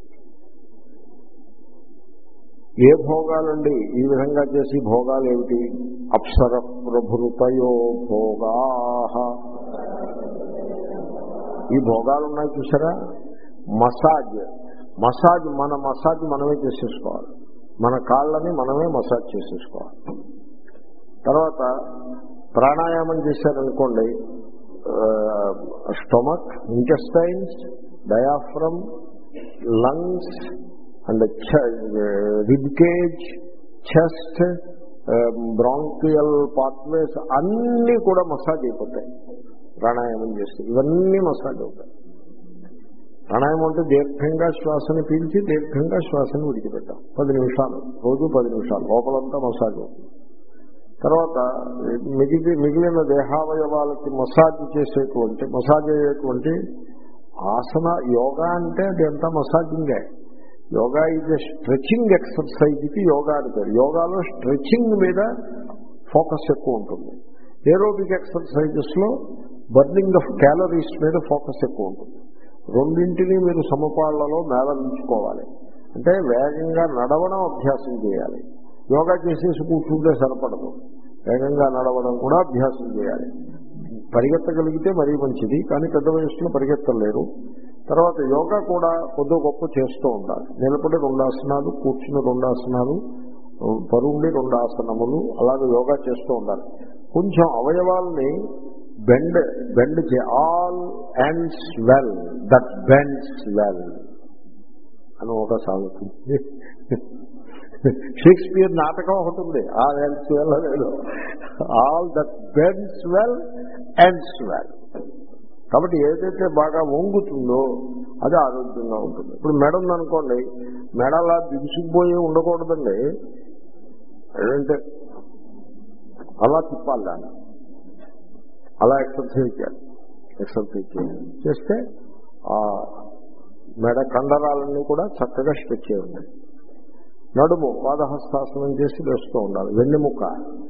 ఏ భోగాలండి? ఈ విధంగా చేసి భోగాలు ఏమిటి? అప్సర ప్రభృతయో భోగా. ఈ భోగాలు ఉన్నాయి చూసారా? మసాజ్ మసాజ్ మన మసాజ్ మనమే చేసేసుకోవాలి. మన కాళ్ళని మనమే మసాజ్ చేసేసుకోవాలి. తర్వాత ప్రాణాయామం చేశారనుకోండి, stomach, intestines, diaphragm, lungs and rib cage, chest, bronchial pathways అన్నీ కూడా మసాజ్ అయిపోతాయి ప్రాణాయామం చేస్తే. ఇవన్నీ మసాజ్ అవుతాయి. ప్రాణాయామం అంటే దీర్ఘంగా శ్వాసను పీల్చి దీర్ఘంగా శ్వాసను విడిచిపెట్టాం. పది నిమిషాలు, రోజు పది నిమిషాలు లోపలంతా మసాజ్ అవుతుంది. తర్వాత మిగిలి మిగిలిన దేహావయవాలకి మసాజ్ చేసేటువంటి మసాజ్ అయ్యేటువంటి ఆసన. యోగా అంటే అది అంతా మసాజింగే. యోగా ఇది స్ట్రెచింగ్ ఎక్సర్సైజ్కి యోగా అని పేరు. యోగాలో స్ట్రెచింగ్ మీద ఫోకస్ ఎక్కువ ఉంటుంది. ఏరోబిక్ ఎక్సర్సైజెస్లో బర్నింగ్ ఆఫ్ క్యాలరీస్ మీద ఫోకస్ ఎక్కువ ఉంటుంది. రెండింటినీ మీరు సమపాళ్లలో మేళవించుకోవాలి. అంటే వేగంగా నడవడం అభ్యాసం చేయాలి. యోగా చేసేసి కూర్చుంటే సరిపడదు, వేగంగా నడవడం కూడా అభ్యాసం చేయాలి. పరిగెత్తగలిగితే మరీ మంచిది, కానీ పెద్ద వయసులో పరిగెత్తలేరు. తర్వాత యోగా కూడా కొద్ది గొప్ప చేస్తూ ఉండాలి. నిలబడి రెండు ఆసనాలు, కూర్చుని రెండు ఆసనాలు, పరుండి రెండు ఆసనములు, అలాగే యోగా చేస్తూ ఉండాలి. కొంచెం అవయవాల్ని బెండ్ బెండ్ చే all ends well that bends well అని ఒక సాగుతుంది. షేక్స్పియర్ నాటకం ఒకటి ఉంది, ఆల్ ఎండ్స్ వెల్ లేదు, all that bends well ends well. కాబట్టి ఏదైతే బాగా వంగుతుందో అది ఆరోగ్యంగా ఉంటుంది. ఇప్పుడు మెడ ఉందనుకోండి, మెడ అలా బిగుసుకుపోయి ఉండకూడదండి. ఏంటంటే అలా తిప్పాలి దాన్ని, అలా ఎక్సర్సైజ్ చేయాలి. ఎక్సర్సైజ్ చేయాలి చేస్తే ఆ మెడ కండరాలన్నీ కూడా చక్కగా స్ట్రెచ్ అయి ఉన్నాయి. నడుము పాదహస్తాసనం చేసి వేస్తూ ఉండాలి. వెన్నెముక,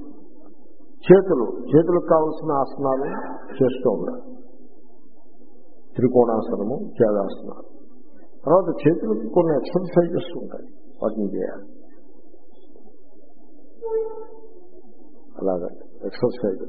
చేతులు చేతులకు కావలసిన ఆసనాలు చేస్తూ ఉండాలి. త్రికోణాసనము, ఛేదాసనాలు. తర్వాత చేతులకు కొన్ని ఎక్సర్సైజెస్ ఉంటాయి, వాటిని చేయాలి. అలాగండి ఎక్సర్సైజ్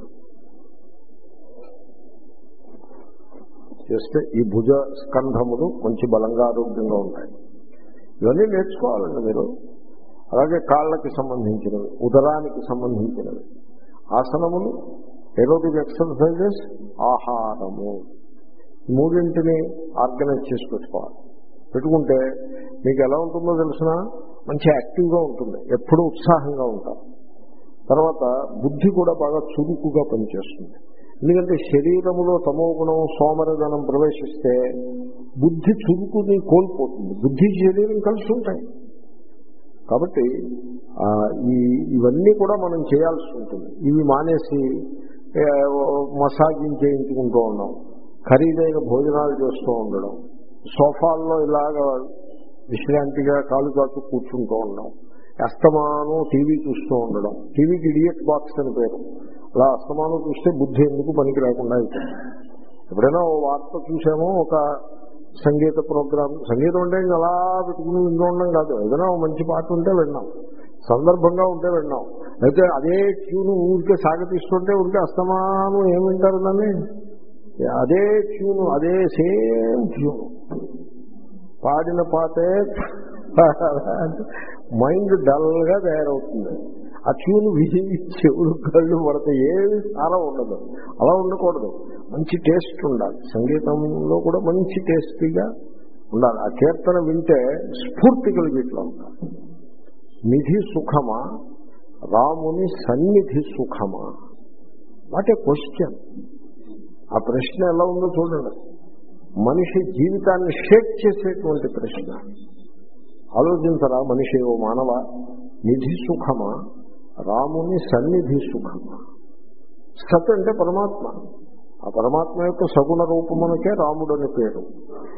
చేస్తే ఈ భుజ స్కంధములు మంచి బలంగా ఆరోగ్యంగా ఉంటాయి. ఇవన్నీ నేర్చుకోవాలండి మీరు. అలాగే కాళ్ళకి సంబంధించినవి, ఉదరానికి సంబంధించినవి, ఆసనములు, ఏరోబిక్ ఎక్సర్సైజెస్, ఆహారము, మూడింటిని ఆర్గనైజ్ చేసి పెట్టుకోవాలి. పెట్టుకుంటే మీకు ఎలా ఉంటుందో తెలిసినా మంచి యాక్టివ్గా ఉంటుంది, ఎప్పుడూ ఉత్సాహంగా ఉంటారు. తర్వాత బుద్ధి కూడా బాగా చురుకుగా పనిచేస్తుంది. ఎందుకంటే శరీరములో తమోగుణం, సోమరధనం ప్రవేశిస్తే బుద్ధి చురుకుని కోల్పోతుంది. బుద్ధి శరీరం కలిసి ఉంటాయి. కాబట్టి ఈ ఇవన్నీ కూడా మనం చేయాల్సి ఉంటుంది. ఇవి మానేసి మసాజింగ్ చేయించుకుంటూ ఉన్నాం, ఖరీదైన భోజనాలు చేస్తూ ఉండడం, సోఫాల్లో ఇలాగ విశ్రాంతిగా కాలు చాచు కూర్చుంటూ ఉండడం, అస్తమానం టీవీ చూస్తూ ఉండడం. టీవీకి ఇడియట్ బాక్స్ అని పేరు. అలా అస్తమానం చూస్తే బుద్ధి ఎందుకు పనికి రాకుండా అవుతుంది. ఎప్పుడైనా ఓ వార్త చూసామో, ఒక సంగీత ప్రోగ్రాం, సంగీతం అంటే అలా పెట్టుకుని వింటూ ఉండడం కాదు, ఏదైనా మంచి పాట ఉంటే విన్నాం, సందర్భంగా ఉంటే విన్నాం. అయితే అదే ట్యూను ఊరికే సాగతీస్తుంటే ఊరికే అస్తమానం ఏం వింటారు దాన్ని, అదే ట్యూను, అదే సేమ్ ట్యూను పాడిన పాటే మైండ్ డల్గా తయారవుతుంది. ఆ ట్యూన్ విని చెవులు కళ్ళు పడితే ఏమి సారం ఉండదు. అలా ఉండకూడదు, మంచి టేస్ట్ ఉండాలి. సంగీతంలో కూడా మంచి టేస్టీగా ఉండాలి. ఆ కీర్తన వింటే స్ఫూర్తి కలిగిట్లా ఉండాలి. నిధి సుఖమా, రాముని సన్నిధి సుఖమా? What a question. ఆ ప్రశ్న ఎలా ఉందో చూడండి. మనిషి జీవితాన్ని షేక్ చేసేటువంటి ప్రశ్న. ఆలోచించరా మనిషి, ఓ మానవ, నిధి సుఖమా, రాముని సన్నిధి సుఖమా? సత్ అంటే పరమాత్మ. ఆ పరమాత్మ యొక్క సగుణ రూపమునకే రాముడు అని పేరు.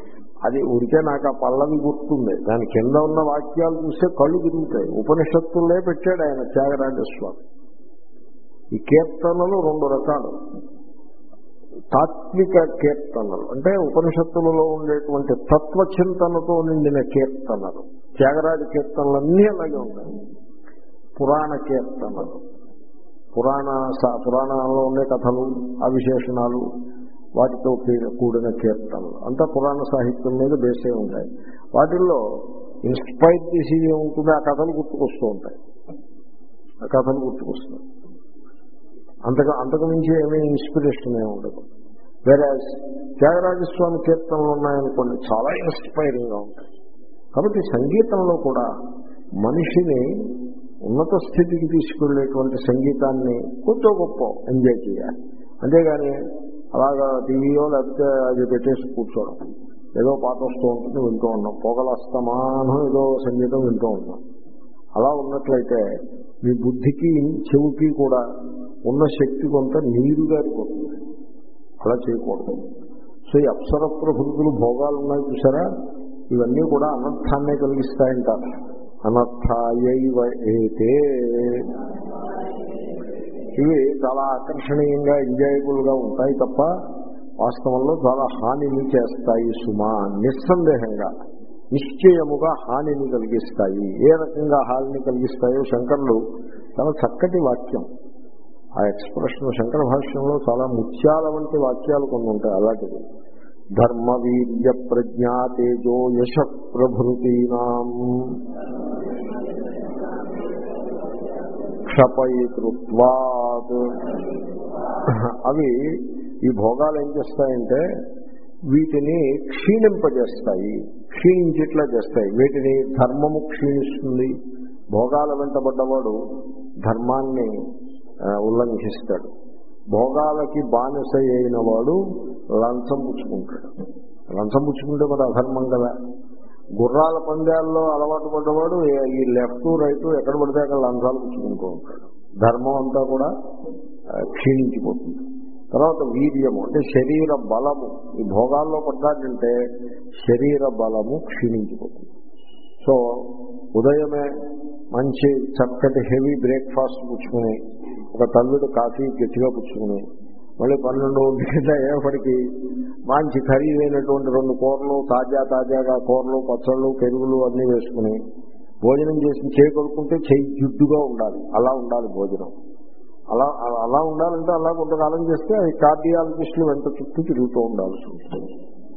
అది ఉడికే నాకు ఆ పల్లవి గుర్తుంది. దాని కింద ఉన్న వాక్యాలు చూస్తే కళ్ళు తిరుగుతాయి. ఉపనిషత్తులే పెట్టాడు ఆయన త్యాగరాజస్వామి. ఈ కీర్తనలు రెండు రకాలు. తాత్విక కీర్తనలు అంటే ఉపనిషత్తులలో ఉండేటువంటి తత్వచింతనతో నిండిన కీర్తనలు. త్యాగరాజ కీర్తనలన్నీ అలాగే ఉంటాయి. పురాణ కీర్తనలు, పురాణ పురాణంలో ఉండే కథలు, ఆ విశేషణాలు, వాటితో కూడిన కీర్తనలు అంతా పురాణ సాహిత్యం మీద బేసే ఉంటాయి. వాటిల్లో ఇన్స్పైర్ చేసి ఉంటుంది, ఆ కథలు గుర్తుకొస్తూ ఉంటాయి. ఆ కథలు గుర్తుకొస్తాయి. అంతకు అంతకు మించి ఏమీ ఇన్స్పిరేషన్ ఏమి ఉండదు. వేరే త్యాగరాజస్వామి కీర్తనలు ఉన్నాయనుకోండి, చాలా ఇన్స్పైరింగ్ గా ఉంటాయి. కాబట్టి సంగీతంలో కూడా మనిషిని ఉన్నత స్థితికి తీసుకెళ్లేటువంటి సంగీతాన్ని కొంచెం గొప్ప ఎంజాయ్ చేయాలి. అంతేగాని అలాగా టీవీయో లేకపోతే అది పెట్టేసి కూర్చోవడం, ఏదో పాట వస్తూ ఉంటుంది వింటూ ఉన్నాం, పొగలస్తమానం ఏదో సంగీతం వింటూ ఉన్నాం. అలా ఉన్నట్లయితే మీ బుద్ధికి చెవుకి కూడా ఉన్న శక్తి కొంత నీరు గారిపోతుంది. అలా చేయకూడదు. సో ఈ అప్సర ప్రభుత్తులు భోగాలు ఉన్నాయి చూసారా, ఇవన్నీ కూడా అనర్థాన్నే కలిగిస్తాయంటారు. అనర్థాయైవ ఏతే, ఇవి చాలా ఆకర్షణీయంగా ఎంజాయబుల్ గా ఉంటాయి తప్ప వాస్తవంలో చాలా హానిని చేస్తాయి సుమా. నిస్సందేహంగా నిశ్చయముగా హానిని కలిగిస్తాయి. ఏ రకంగా హానిని కలిగిస్తాయో శంకరులు చాలా చక్కటి వాక్యం, ఆ ఎక్స్ప్రెషన్ శంకర భాష్యంలో చాలా ముత్యాల వంటి వాక్యాలు కొన్ని ఉంటాయి. అలాంటివి ధర్మ వీర్య ప్రజ్ఞా తేజో యశ ప్రభృతీనాం క్షపయితృత్వాత్. అవి ఈ భోగాలు ఏం చేస్తాయంటే వీటిని క్షీణింపజేస్తాయి, క్షీణించేట్లా చేస్తాయి. వీటిని ధర్మము క్షీణిస్తుంది. భోగాల వెంటబడ్డవాడు ధర్మాన్ని ఉల్లంఘిస్తాడు. భోగాలకి బానిస అయిన వాడు లంచం పుచ్చుకుంటాడు. లంచం పుచ్చుకుంటే మరి అధర్మం కదా. గుర్రాల పందాల్లో అలవాటు పడ్డవాడు ఈ లెఫ్ట్ రైట్ ఎక్కడ పడితే అక్కడ లంచాలు పుచ్చుకుంటూ ఉంటాడు. ధర్మం అంతా కూడా క్షీణించిపోతుంది. తర్వాత వీర్యము అంటే శరీర బలము, ఈ భోగాల్లో పడ్డాడంటే శరీర బలము క్షీణించిపోతుంది. సో ఉదయమే మంచి చక్కటి హెవీ బ్రేక్ఫాస్ట్ పుచ్చుకుని, ఒక తల్లుడు కాఫీ గట్టిగా పుచ్చుకుని, మళ్ళీ పన్నెండు గంటల అయ్యేపటికి మంచి ఖరీదైనటువంటి రెండు కూరలు, తాజా తాజాగా కూరలు, పచ్చళ్ళు, పెరుగులు అన్నీ వేసుకుని భోజనం చేసి చేయగలుగుతుంటే చేయి జిడ్డుగా ఉండాలి. అలా ఉండాలి భోజనం. అలా అలా ఉండాలంటే అలా కొంతకాలం చేస్తే అది కార్డియాలజిస్టులు వెంట చుట్టూ తిరుగుతూ ఉండాల్సి ఉంటుంది.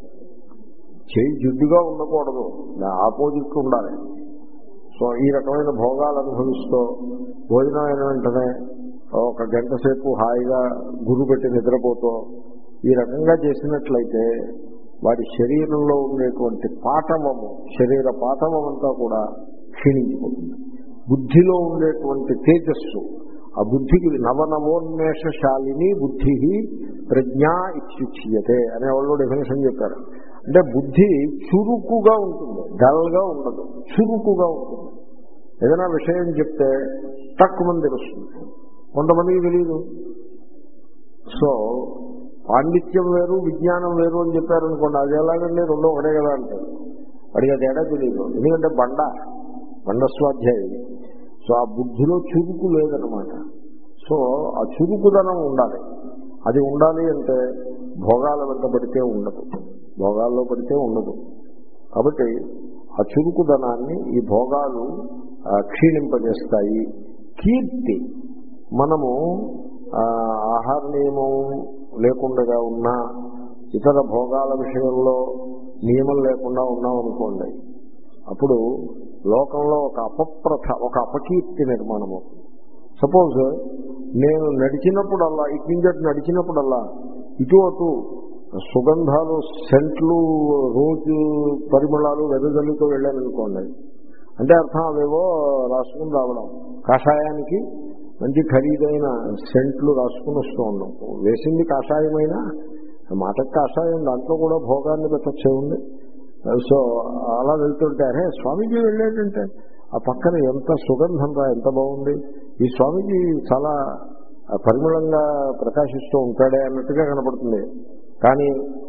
చేయి జిడ్డుగా ఉండకూడదు, ఆపోజిట్ ఉండాలి. సో ఈ రకమైన భోగాలు అనుభవిస్తూ భోజనం అయిన వెంటనే ఒక గంట సేపు హాయిగా గురు పెట్టి నిద్రపోతూ ఈ రకంగా చేసినట్లయితే వాడి శరీరంలో ఉండేటువంటి పాఠవము, శరీర పాఠవం అంతా కూడా క్షీణించిపోతుంది. బుద్ధిలో ఉండేటువంటి తేజస్సు, ఆ బుద్ధికి నవనవోన్మేషశాలిని బుద్ధి ప్రజ్ఞా ఇత్యుచ్యతే అనే వాళ్ళు డెఫినేషన్ చెప్పారు. అంటే బుద్ధి చురుకుగా ఉంటుంది, డల్గా ఉండదు, చురుకుగా ఉంటుంది. ఏదైనా విషయం చెప్తే తక్కువ మంది తెలుస్తుంది, కొంతమందికి తెలియదు. సో పాండిత్యం వేరు విజ్ఞానం వేరు అని చెప్పారనుకోండి, అది ఎలాగండి రెండో ఒకటే కదా అంటారు. వాడికి అది తేడా తెలియదు, ఎందుకంటే బండ బండ స్వాధ్యాయం. సో ఆ బుద్ధిలో చురుకు లేదనమాట. సో ఆ చురుకుదనం ఉండాలి. అది ఉండాలి అంటే భోగాల వెంట పడితే ఉండదు, భోగాల్లో పడితే ఉండదు. కాబట్టి ఆ చురుకుదనాన్ని ఈ భోగాలు క్షీణింపజేస్తాయి. కీర్తి, మనము ఆహార నియమం లేకుండా ఉన్నా, ఇతర భోగాల విషయంలో నియమం లేకుండా ఉన్నాం అనుకోండి, అప్పుడు లోకంలో ఒక అపప్రథ, ఒక అపకీర్తి నిర్మాణం అవుతుంది. సపోజ్ నేను నడిచినప్పుడల్లా, ఇటు నుంచి అటు నడిచినప్పుడల్లా ఇటు అటు సుగంధాలు, సెంట్లు, రోజు పరిమళాలు వెదజల్లుతో వెళ్ళాను అనుకోండి, అంటే అర్థం అవేవో రాసుకుని రావడం, కాషాయానికి మంచి ఖరీదైన సెంట్లు రాసుకుని వస్తూ ఉన్నాం. వేసింది కాషాయమైన మాటకు కాషాయం, దాంట్లో కూడా భోగాన్ని పెట్టచ్చే ఉంది. సో అలా వెళ్తుంటే అరే స్వామీజీ వెళ్ళాడంటే ఆ పక్కన ఎంత సుగంధం రా, ఎంత బాగుంది, ఈ స్వామీజీ చాలా పరిమళంగా ప్రకాశిస్తూ ఉంటాడే అన్నట్టుగా కనపడుతుంది. కానీ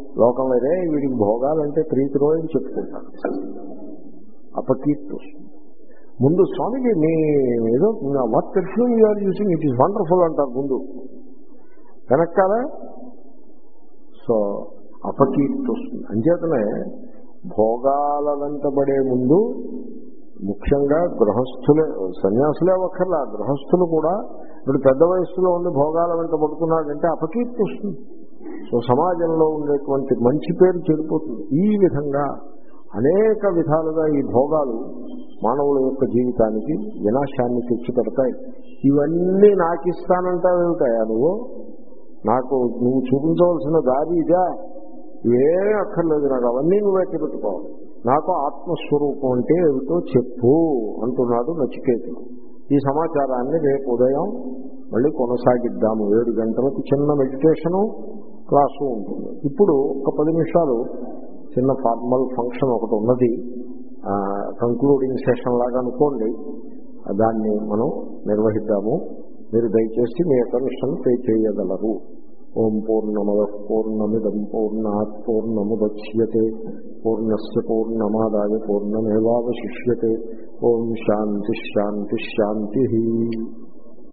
లోకంలో రే వీడికి భోగాలంటే ప్రీతి రోజు చెప్పుకుంటారు. అపకీర్తి వస్తుంది. ముందు స్వామికి మీ ఏదో what perfume you are using it is wonderful అంటారు ముందు, వెనక్కాల సో అపకీర్తి వస్తుంది. అంచేతనే భోగాల వెంటబడే ముందు ముఖ్యంగా గృహస్థులే, సన్యాసులే ఒక్కర్లా, గృహస్థులు కూడా ఇప్పుడు పెద్ద వయస్సులో ఉండి భోగాల వెంట పడుతున్నాడంటే అపకీర్తి వస్తుంది. సో సమాజంలో ఉండేటువంటి మంచి పేరు చెడిపోతుంది. ఈ విధంగా అనేక విధాలుగా ఈ భోగాలు మానవుల యొక్క జీవితానికి వినాశాన్ని తెచ్చి పెడతాయి. ఇవన్నీ నాకు ఇస్తానంటావు ఏమిటాయా నువ్వు? నాకు నువ్వు చూపించవలసిన దారి ఇదా? ఏమీ అక్కర్లేదు, నాకు అవన్నీ నువ్వే పెట్టుకోవాలి. నాకు ఆత్మస్వరూపం అంటే ఏమిటో చెప్పు అంటున్నాడు నచికేతుడు. ఈ సమాచారాన్ని రేపు ఉదయం మళ్ళీ కొనసాగిద్దాము. ఏడు గంటలకు చిన్న మెడిటేషను క్లాసు ఉంటుంది. ఇప్పుడు ఒక పది నిమిషాలు చిన్న ఫార్మల్ ఫంక్షన్ ఒకటి ఉన్నది, కంక్లూడింగ్ సెషన్ లాగా అనుకోండి, దాన్ని మనం నిర్వహిద్దాము. మీరు దయచేసి మీ కమిషన్ పే చేయగలరు. ఓం పూర్ణమద పూర్ణమిదం పూర్ణాత్ పూర్ణముద్యతే పూర్ణస్య పూర్ణమాదాయ పూర్ణమేవావశిష్యతే. ఓం శాంతి శాంతి శాంతి.